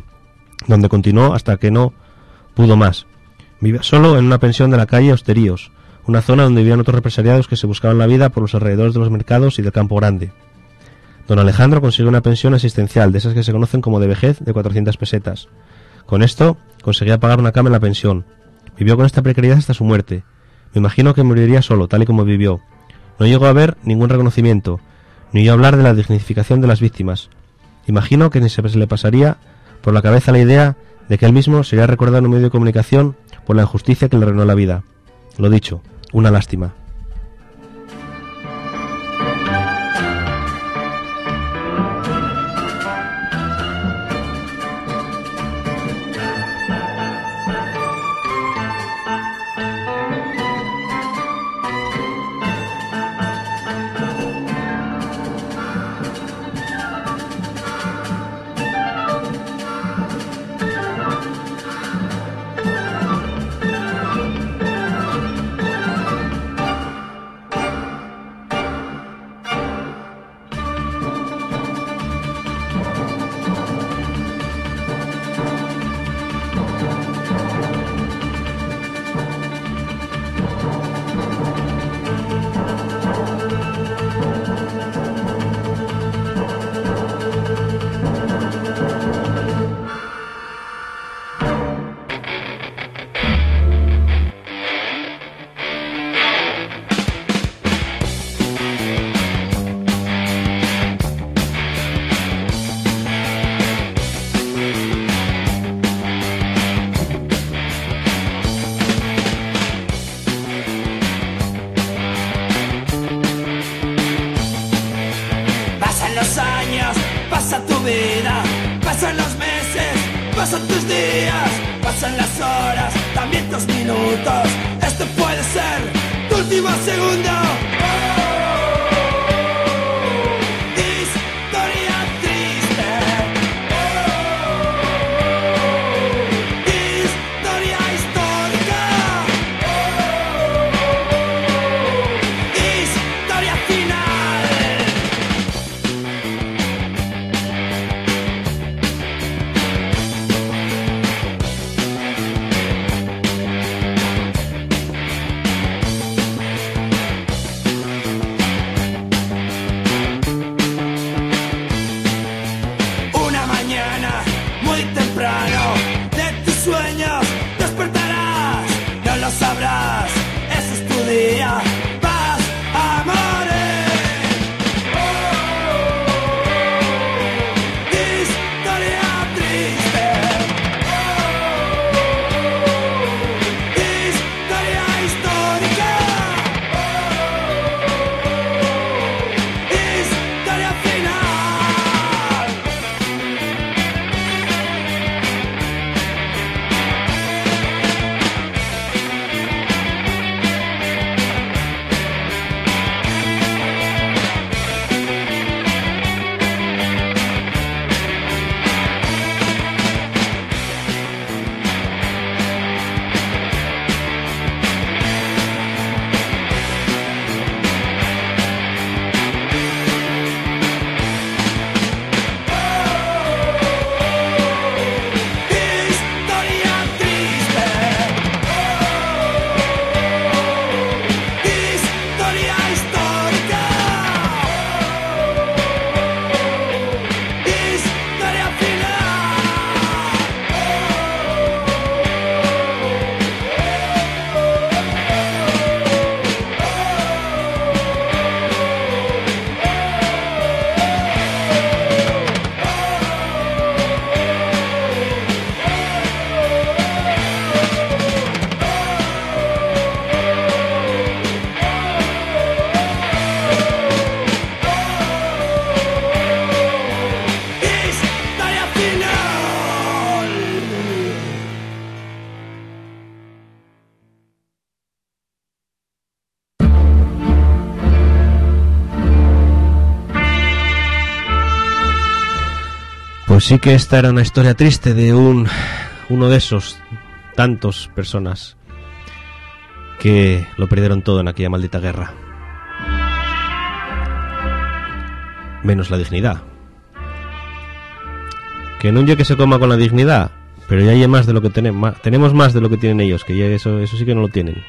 donde continuó hasta que no pudo más. Vivía solo en una pensión de la calle Hostierios, una zona donde vivían otros represaliados que se buscaban la vida por los alrededores de los mercados y del Campo Grande. Don Alejandro consiguió una pensión asistencial, de esas que se conocen como de vejez, de cuatrocientas pesetas. Con esto conseguía pagar una cama en la pensión. Vivió con esta precariedad hasta su muerte. Me imagino que moriría solo, tal y como vivió. No llegó a ver ningún reconocimiento, ni oyó hablar de la dignificación de las víctimas. Imagino que ni se le pasaría por la cabeza la idea de que él mismo sería recordado en un medio de comunicación por la injusticia que le arruinó la vida. Lo dicho, una lástima. Pues sí que esta era una historia triste de un uno de esos tantos personas que lo perdieron todo en aquella maldita guerra. Menos la dignidad. Que no un que se coma con la dignidad, pero ya hay más de lo que tenemos, tenemos más de lo que tienen ellos, que ya eso, eso sí que no lo tienen.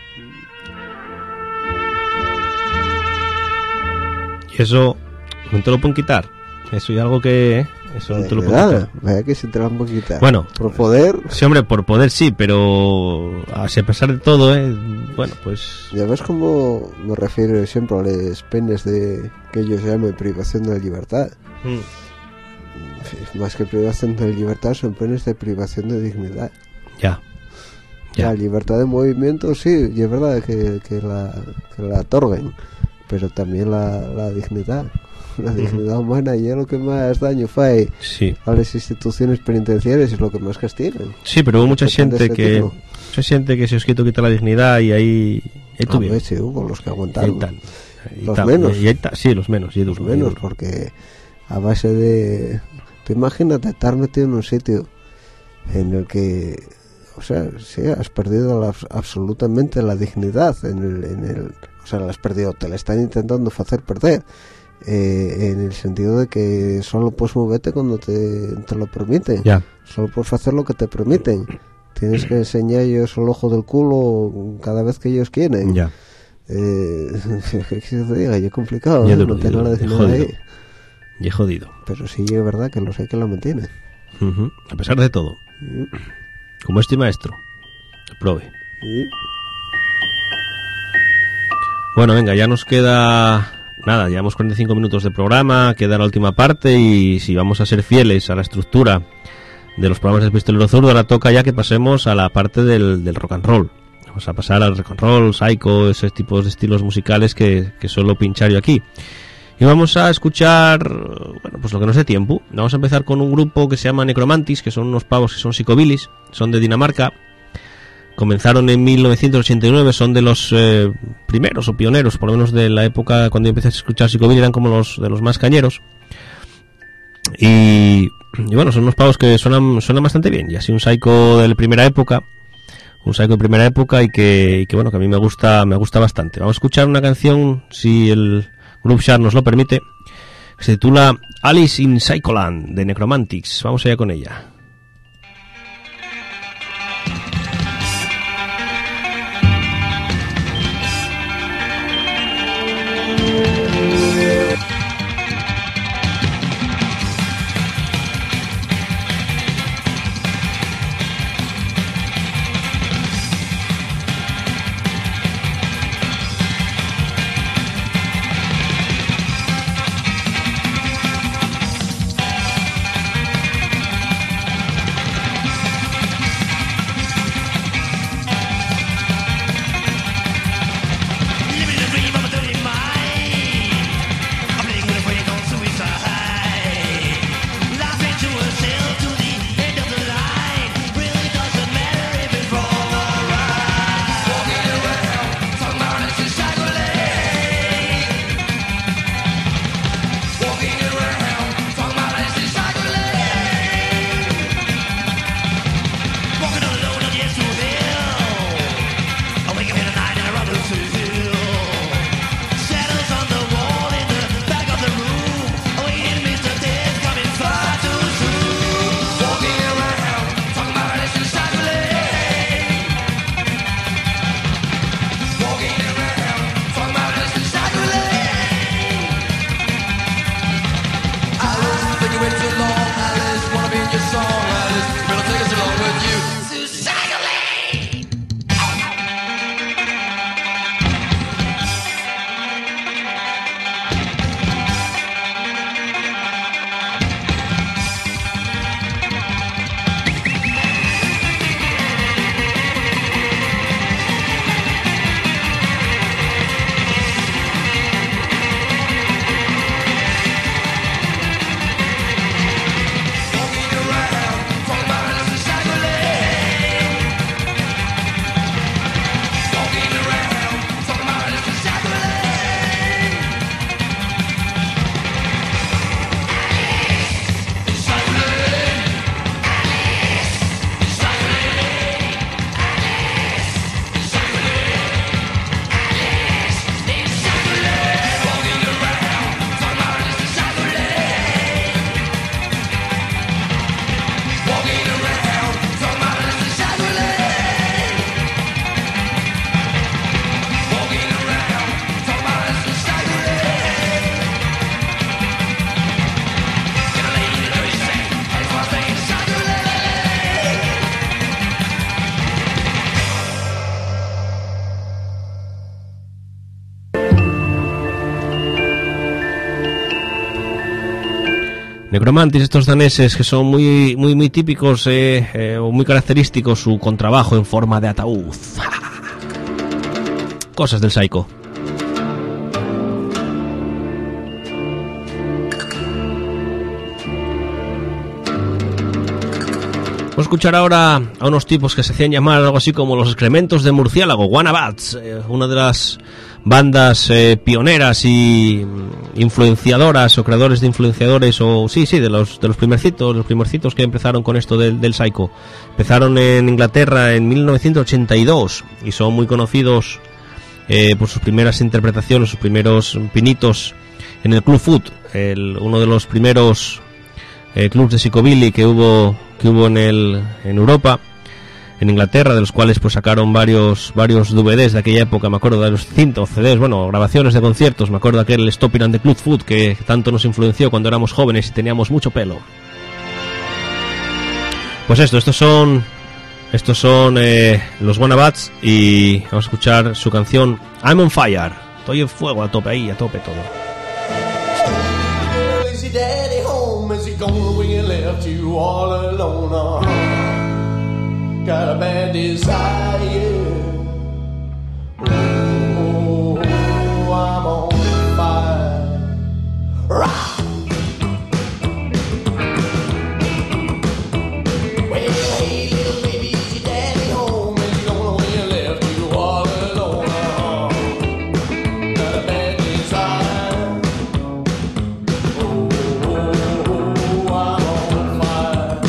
Y eso no te lo pueden quitar. Eso es algo que Eso no te lo puedo quitar. Vaya que se te la han quitar. Bueno, por poder. Sí, hombre, por poder sí, pero a pesar de todo, ¿eh? Bueno, pues. Ya ves cómo me refiero siempre a las penas de que ellos llaman privación de la libertad. Mm. Más que privación de libertad, son penas de privación de dignidad. Ya. Ya. La libertad de movimiento, sí, y es verdad que, que, la, que la otorguen, pero también la, la dignidad. La dignidad uh-huh. humana y es lo que más daño fae sí. a las instituciones penitenciarias, es lo que más castigan. Sí, pero hubo mucha gente este que tipo. mucha gente que se os quitó quita la dignidad y ahí, ahí ah, pues, sí, hubo los que aguantaron. Y los tal, menos. Y, y tal, sí, los menos. Y los duro, menos, duro. Porque a base de... Tú imagínate estar metido en un sitio en el que, o sea, sí, has perdido la, absolutamente la dignidad en el, en el... O sea, la has perdido, te la están intentando hacer perder. Eh, en el sentido de que solo puedes moverte cuando te, te lo permiten. Ya. Solo puedes hacer lo que te permiten. Tienes que enseñar ellos el ojo del culo cada vez que ellos quieren. Ya. Eh, ¿Qué se te diga? Y es complicado, ya ¿eh? duro, No tener la dignidad jodido. ahí. Y es jodido. Pero sí es verdad que los hay que la mantienen. Uh-huh. A pesar de todo. Uh-huh. Como este maestro. El prove. Uh-huh. Bueno, venga, ya nos queda... Nada, llevamos cuarenta y cinco minutos de programa, queda la última parte y si vamos a ser fieles a la estructura de los programas del Pistolero Zurdo, ahora toca ya que pasemos a la parte del, del rock and roll. Vamos a pasar al rock and roll, psycho, esos tipos de estilos musicales que, que suelo pinchar yo aquí. Y vamos a escuchar, bueno, pues lo que nos dé tiempo. Vamos a empezar con un grupo que se llama Necromantis, que son unos pavos que son psicobilis, son de Dinamarca. Comenzaron en mil novecientos ochenta y nueve, son de los eh, primeros o pioneros, por lo menos de la época cuando empecé a escuchar psicobilly, eran como los de los más cañeros. Y, y bueno, son unos pavos que suenan, suenan bastante bien, y así un psycho de la primera época, un psycho de primera época y que, y que bueno, que a mí me gusta, me gusta bastante. Vamos a escuchar una canción, si el Group Chart nos lo permite, que se titula Alice in Psycholand de Necromantics. Vamos allá con ella. Necromantis, estos daneses que son muy muy muy típicos eh, eh, o muy característicos su contrabajo en forma de ataúd. Cosas del Psycho. Vamos a escuchar ahora a unos tipos que se hacían llamar algo así como los excrementos de murciélago, Wannabats, eh, una de las bandas eh, pioneras y influenciadoras o creadores de influenciadores o sí, sí, de los de los primercitos, los primercitos que empezaron con esto del, del Psycho. Empezaron en Inglaterra en mil novecientos ochenta y dos y son muy conocidos eh, por sus primeras interpretaciones, sus primeros pinitos en el Club Foot, el, uno de los primeros eh, clubs de psicobilly que hubo que hubo en el en Europa, en Inglaterra, de los cuales pues sacaron varios varios D V Ds de aquella época, me acuerdo de los cintos, C Ds, bueno, grabaciones de conciertos, me acuerdo aquel Stopping and the Club Foot que tanto nos influenció cuando éramos jóvenes y teníamos mucho pelo. Pues esto, estos son estos son eh, los Wannabats y vamos a escuchar su canción I'm on Fire. Estoy en fuego, a tope ahí, a tope todo. Got a bad desire. Oh, I'm on fire. Rock. Well, hey, little baby, is your daddy home? Is he gonna when you left you all alone? Uh-huh. Got a bad desire. Oh, oh, oh, I'm on fire.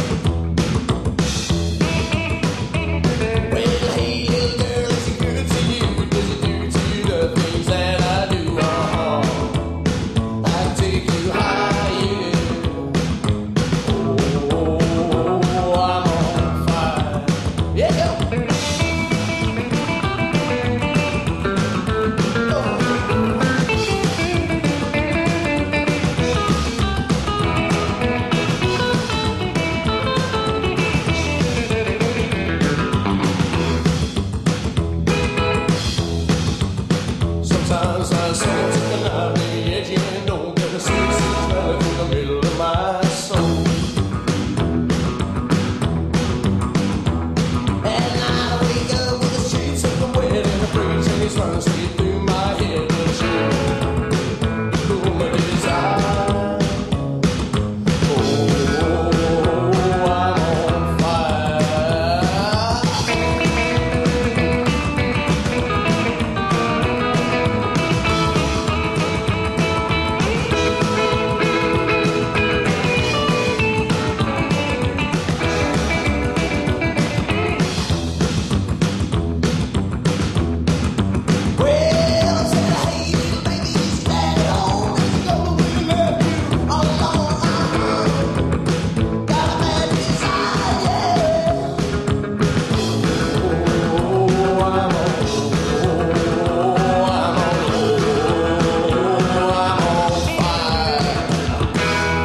Well, hey, little girl, is he good to you? Does he do to you the things that I do? Uh-huh. I take you higher. Oh, oh, oh, I'm on fire. Yeah, yo. Sometimes I say to the night, baby, edgy and don't get a sweet, sweet smell through the middle of my soul. And I wake up with the streets of the wet and the breeze and it's running straight through my head. But you, cool my desire. Oh, oh, oh, I'm on fire. Well, I said, hey, little baby, is your daddy home? Is he gonna really left you all alone? Uh-huh. Got a bad desire. Oh, I'm on, oh, I'm on, oh, I'm on fire.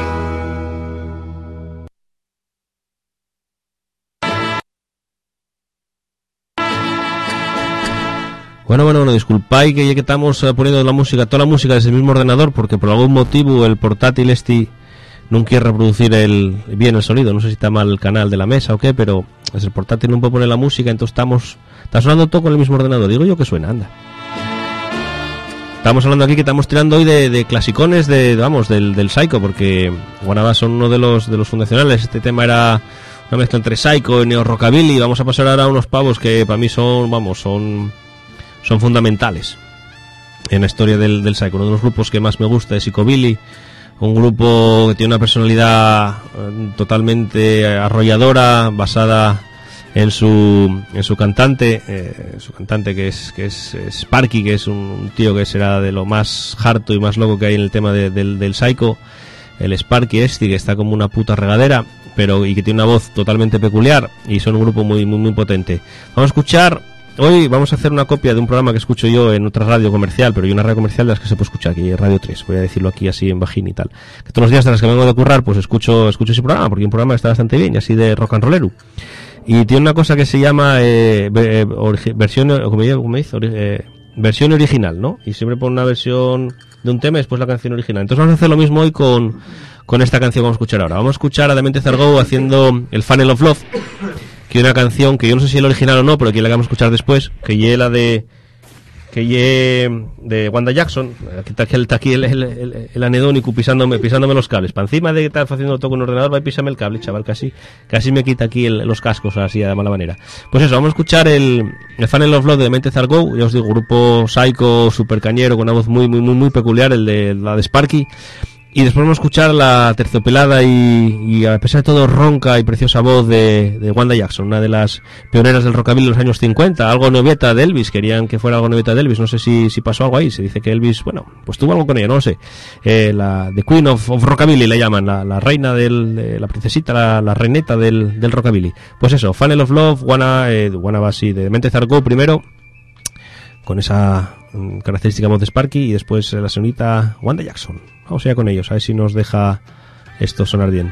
Bueno, bueno, bueno, disculpáis que ya que estamos eh, poniendo la música, toda la música desde el mismo ordenador, porque por algún motivo el portátil este no quiere reproducir el bien el sonido, no sé si está mal el canal de la mesa o qué, pero desde el portátil no puede poner la música, entonces estamos, está sonando todo con el mismo ordenador, digo yo que suena, anda. Estamos hablando aquí que estamos tirando hoy de, de clasicones de, vamos, del, del Psycho, porque Wannabats son uno de los de los fundacionales, este tema era una mezcla entre Psycho y Neo Rockabilly, vamos a pasar ahora a unos pavos que para mí son, vamos, son... son fundamentales en la historia del, del Psycho. Uno de los grupos que más me gusta es Psicobilly, un grupo que tiene una personalidad eh, totalmente arrolladora, basada en su en su cantante, eh, su cantante que es que es, es Sparky, que es un, un tío que será de lo más harto y más loco que hay en el tema de, del, del Psycho. El Sparky este que está como una puta regadera, pero y que tiene una voz totalmente peculiar, y son un grupo muy muy muy potente. Vamos a escuchar. Hoy vamos a hacer una copia de un programa que escucho yo en otra radio comercial, pero hay una radio comercial de las que se puede escuchar aquí, Radio tres, voy a decirlo aquí así en bajín y tal. Que todos los días de las que vengo de currar, pues escucho escucho ese programa, porque es un programa que está bastante bien, y así de rock and rollero. Y tiene una cosa que se llama eh, eh, origi- versión, ¿cómo me dice? Ori- eh, versión original, ¿no? Y siempre pone una versión de un tema y después la canción original. Entonces vamos a hacer lo mismo hoy con, con esta canción que vamos a escuchar ahora. Vamos a escuchar a Demente Zargo haciendo el Funnel of Love, que es una canción que yo no sé si es el original o no, pero que la vamos a escuchar después, que es la de que ye de Wanda Jackson. Aquí está el, aquí el, el, el, el anedónico pisándome, pisándome los cables. Para encima de estar haciendo todo con un ordenador, va a pisarme el cable, chaval, casi casi me quita aquí el, los cascos así de mala manera. Pues eso, vamos a escuchar el, el Funnel of Love de Demente Zargo. Ya os digo, grupo psycho, super cañero, con una voz muy muy muy muy peculiar, el de la de Sparky. Y después vamos a escuchar la terciopelada y, y a pesar de todo ronca y preciosa voz de, de Wanda Jackson, una de las pioneras del rockabilly de los años cincuenta, algo novieta de Elvis, querían que fuera algo novieta de Elvis, no sé si, si pasó algo ahí, se dice que Elvis, bueno, pues tuvo algo con ella, no lo sé, eh, la The Queen of, of Rockabilly le llaman, la, la reina del, de, la princesita, la, la reineta del, del rockabilly. Pues eso, Funnel of Love, Wanna, eh, Wanna va así, de Demente Zargo primero, con esa um, característica voz de Sparky, y después eh, la señorita Wanda Jackson. Vamos allá con ellos, a ver si nos deja esto sonar bien.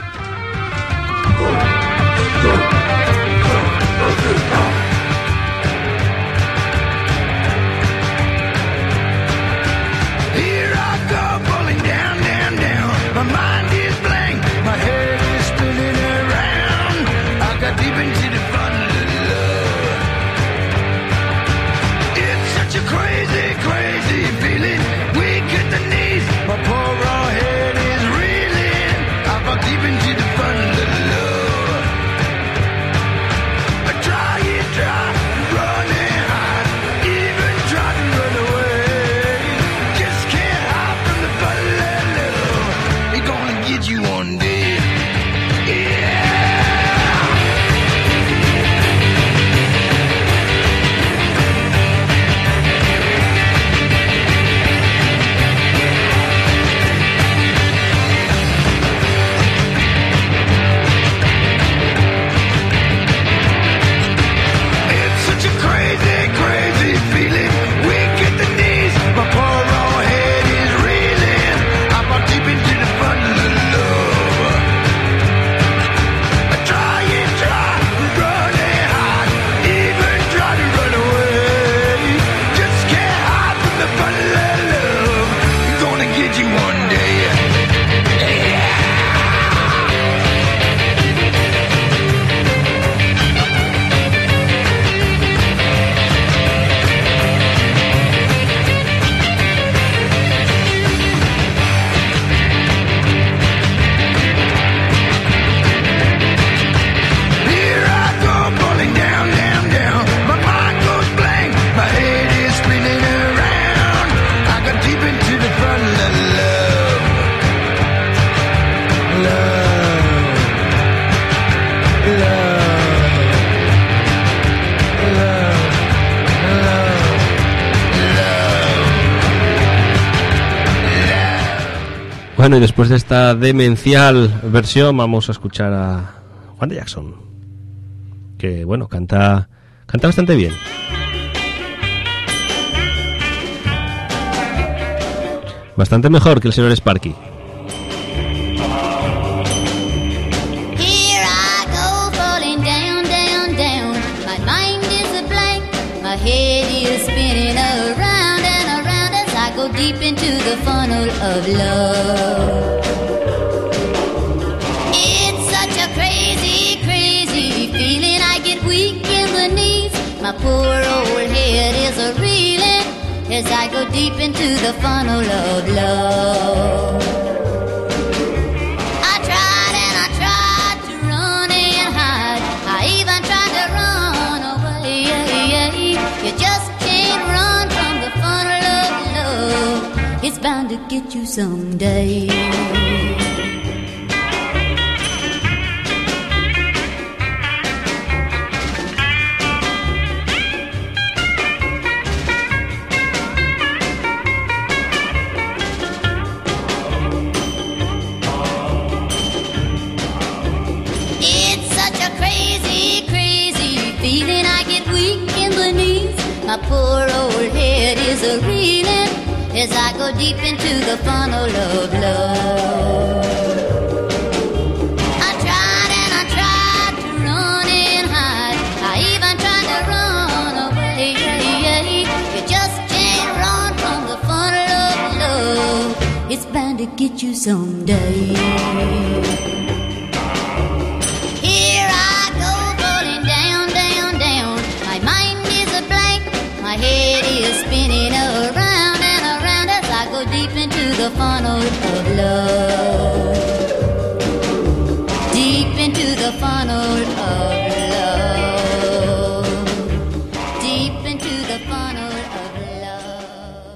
Bueno, y después de esta demencial versión vamos a escuchar a Wanda Jackson, que bueno, canta canta bastante bien. Bastante mejor que el señor Sparky. Deep into the funnel of love. It's such a crazy, crazy feeling. I get weak in the knees. My poor old head is a reeling as I go deep into the funnel of love. I tried and I tried to run and hide. I even tried to run away. You just can't run from the funnel of love. It's bound to get you someday. It's such a crazy, crazy feeling. I get weak in the knees. My poor old head is a reeling as I go deep into the funnel of love. I tried and I tried to run and hide. I even tried to run away. You just can't run from the funnel of love. It's bound to to get you someday. Here I go falling down, down, down. My mind is a blank, my head is spinning around and around as I go deep into the funnel of love. Deep into the funnel of love. Deep into the funnel of love.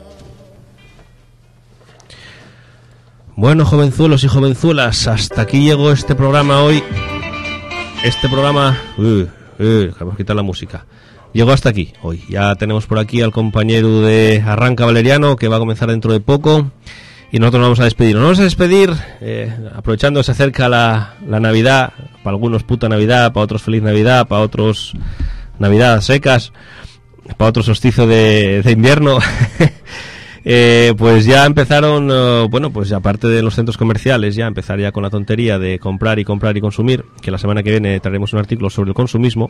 Bueno, jovenzuelos y jovenzuelas, hasta aquí llegó este programa hoy. Este programa... Uh, uh, vamos a quitar la música. Llegó hasta aquí hoy. Ya tenemos por aquí al compañero de Arranca Valeriano, que va a comenzar dentro de poco. Y nosotros nos vamos a despedir. Nos vamos a despedir eh, aprovechando que se acerca la, la Navidad. Para algunos puta Navidad, para otros feliz Navidad, para otros Navidad secas, para otros solsticio de, de invierno. eh, pues ya empezaron, uh, bueno, pues aparte de los centros comerciales, ya empezar ya con la tontería de comprar y comprar y consumir, que la semana que viene traeremos un artículo sobre el consumismo.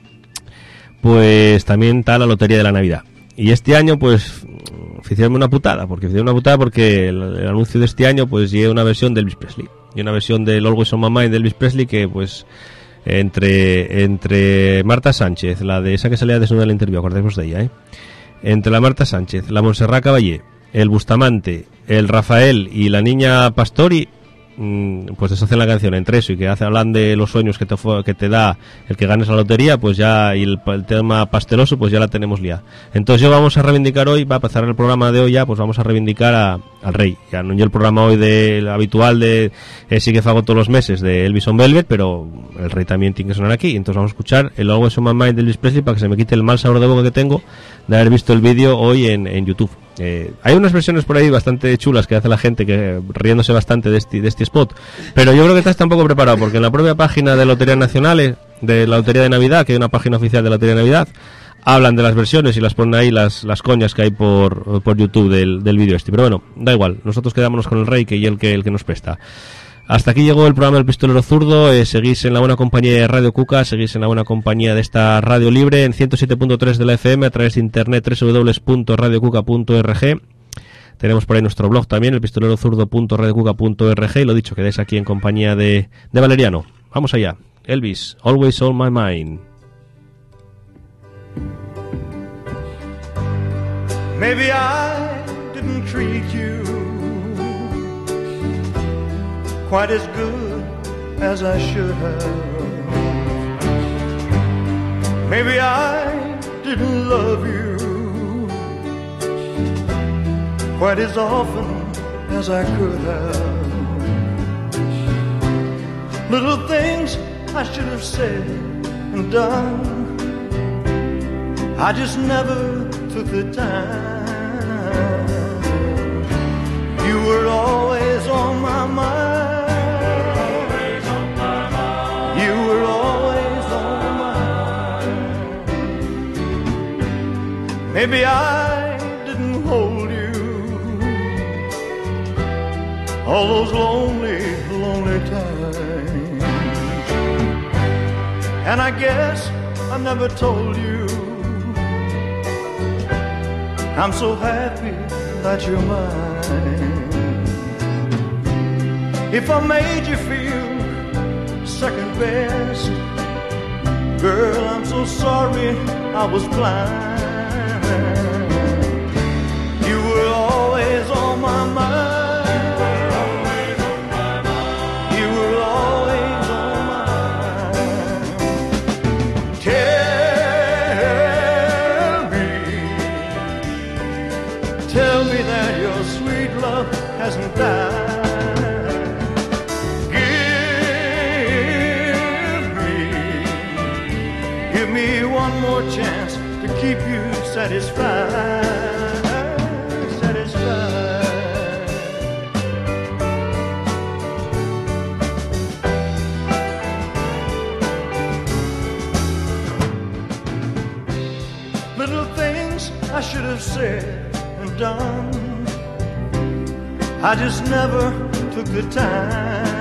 Pues también está la lotería de la Navidad. Y este año, pues, oficialmente una putada, porque oficialmente una putada porque el, el anuncio de este año, pues, lleva una versión de Elvis Presley. Y una versión del Always on My Mind de Elvis Presley que, pues, entre entre Marta Sánchez, la de esa que salía desnuda en la interview, acordaos de ella, ¿eh? Entre la Marta Sánchez, la Montserrat Caballé, el Bustamante, el Rafael y la niña Pastori, pues deshacen la canción entre eso y que hace hablan de los sueños que te que te da el que ganes la lotería, pues ya, y el, el tema pasteloso, pues ya la tenemos liada. Entonces yo vamos a reivindicar hoy, va a pasar el programa de hoy ya, pues vamos a reivindicar a, al rey. Ya no yo el programa hoy de habitual de eh, sí que hago todos los meses de Elvis on Velvet, pero el rey también tiene que sonar aquí. Entonces vamos a escuchar el Always on My Mind de Elvis Presley para que se me quite el mal sabor de boca que tengo de haber visto el vídeo hoy en, en YouTube. Eh, hay unas versiones por ahí bastante chulas que hace la gente, que riéndose bastante de este, de este spot, pero yo creo que estás tampoco preparado, porque en la propia página de Lotería Nacional, de la Lotería de Navidad, que hay una página oficial de la Lotería de Navidad, hablan de las versiones y las ponen ahí las, las coñas que hay por, por YouTube del, del vídeo este. Pero bueno, da igual, nosotros quedámonos con el rey, que y el que, el que nos presta. Hasta aquí llegó el programa del Pistolero Zurdo. Eh, seguís en la buena compañía de Radio Cuca, seguís en la buena compañía de esta radio libre en ciento siete punto tres de la F M a través de internet doble u doble u doble u punto radio cuca punto org. Tenemos por ahí nuestro blog también, el pistolero zurdo punto radio cuca punto org, y lo dicho, quedáis aquí en compañía de, de Valeriano. Vamos allá. Elvis, Always on My Mind. Maybe I didn't treat you quite as good as I should have. Maybe I didn't love you quite as often as I could have. Little things I should have said and done, I just never took the time. You were always on my mind. You were always on my mind. Maybe I didn't hold you all those lonely, lonely times. And I guess I never told you I'm so happy that you're mine. If I made you feel second best, girl, I'm so sorry I was blind. You were always on my mind. You were always on my mind. Tell me, tell me that your sweet love hasn't died. Chance to keep you satisfied, satisfied. Little things I should have said and done, I just never took the time.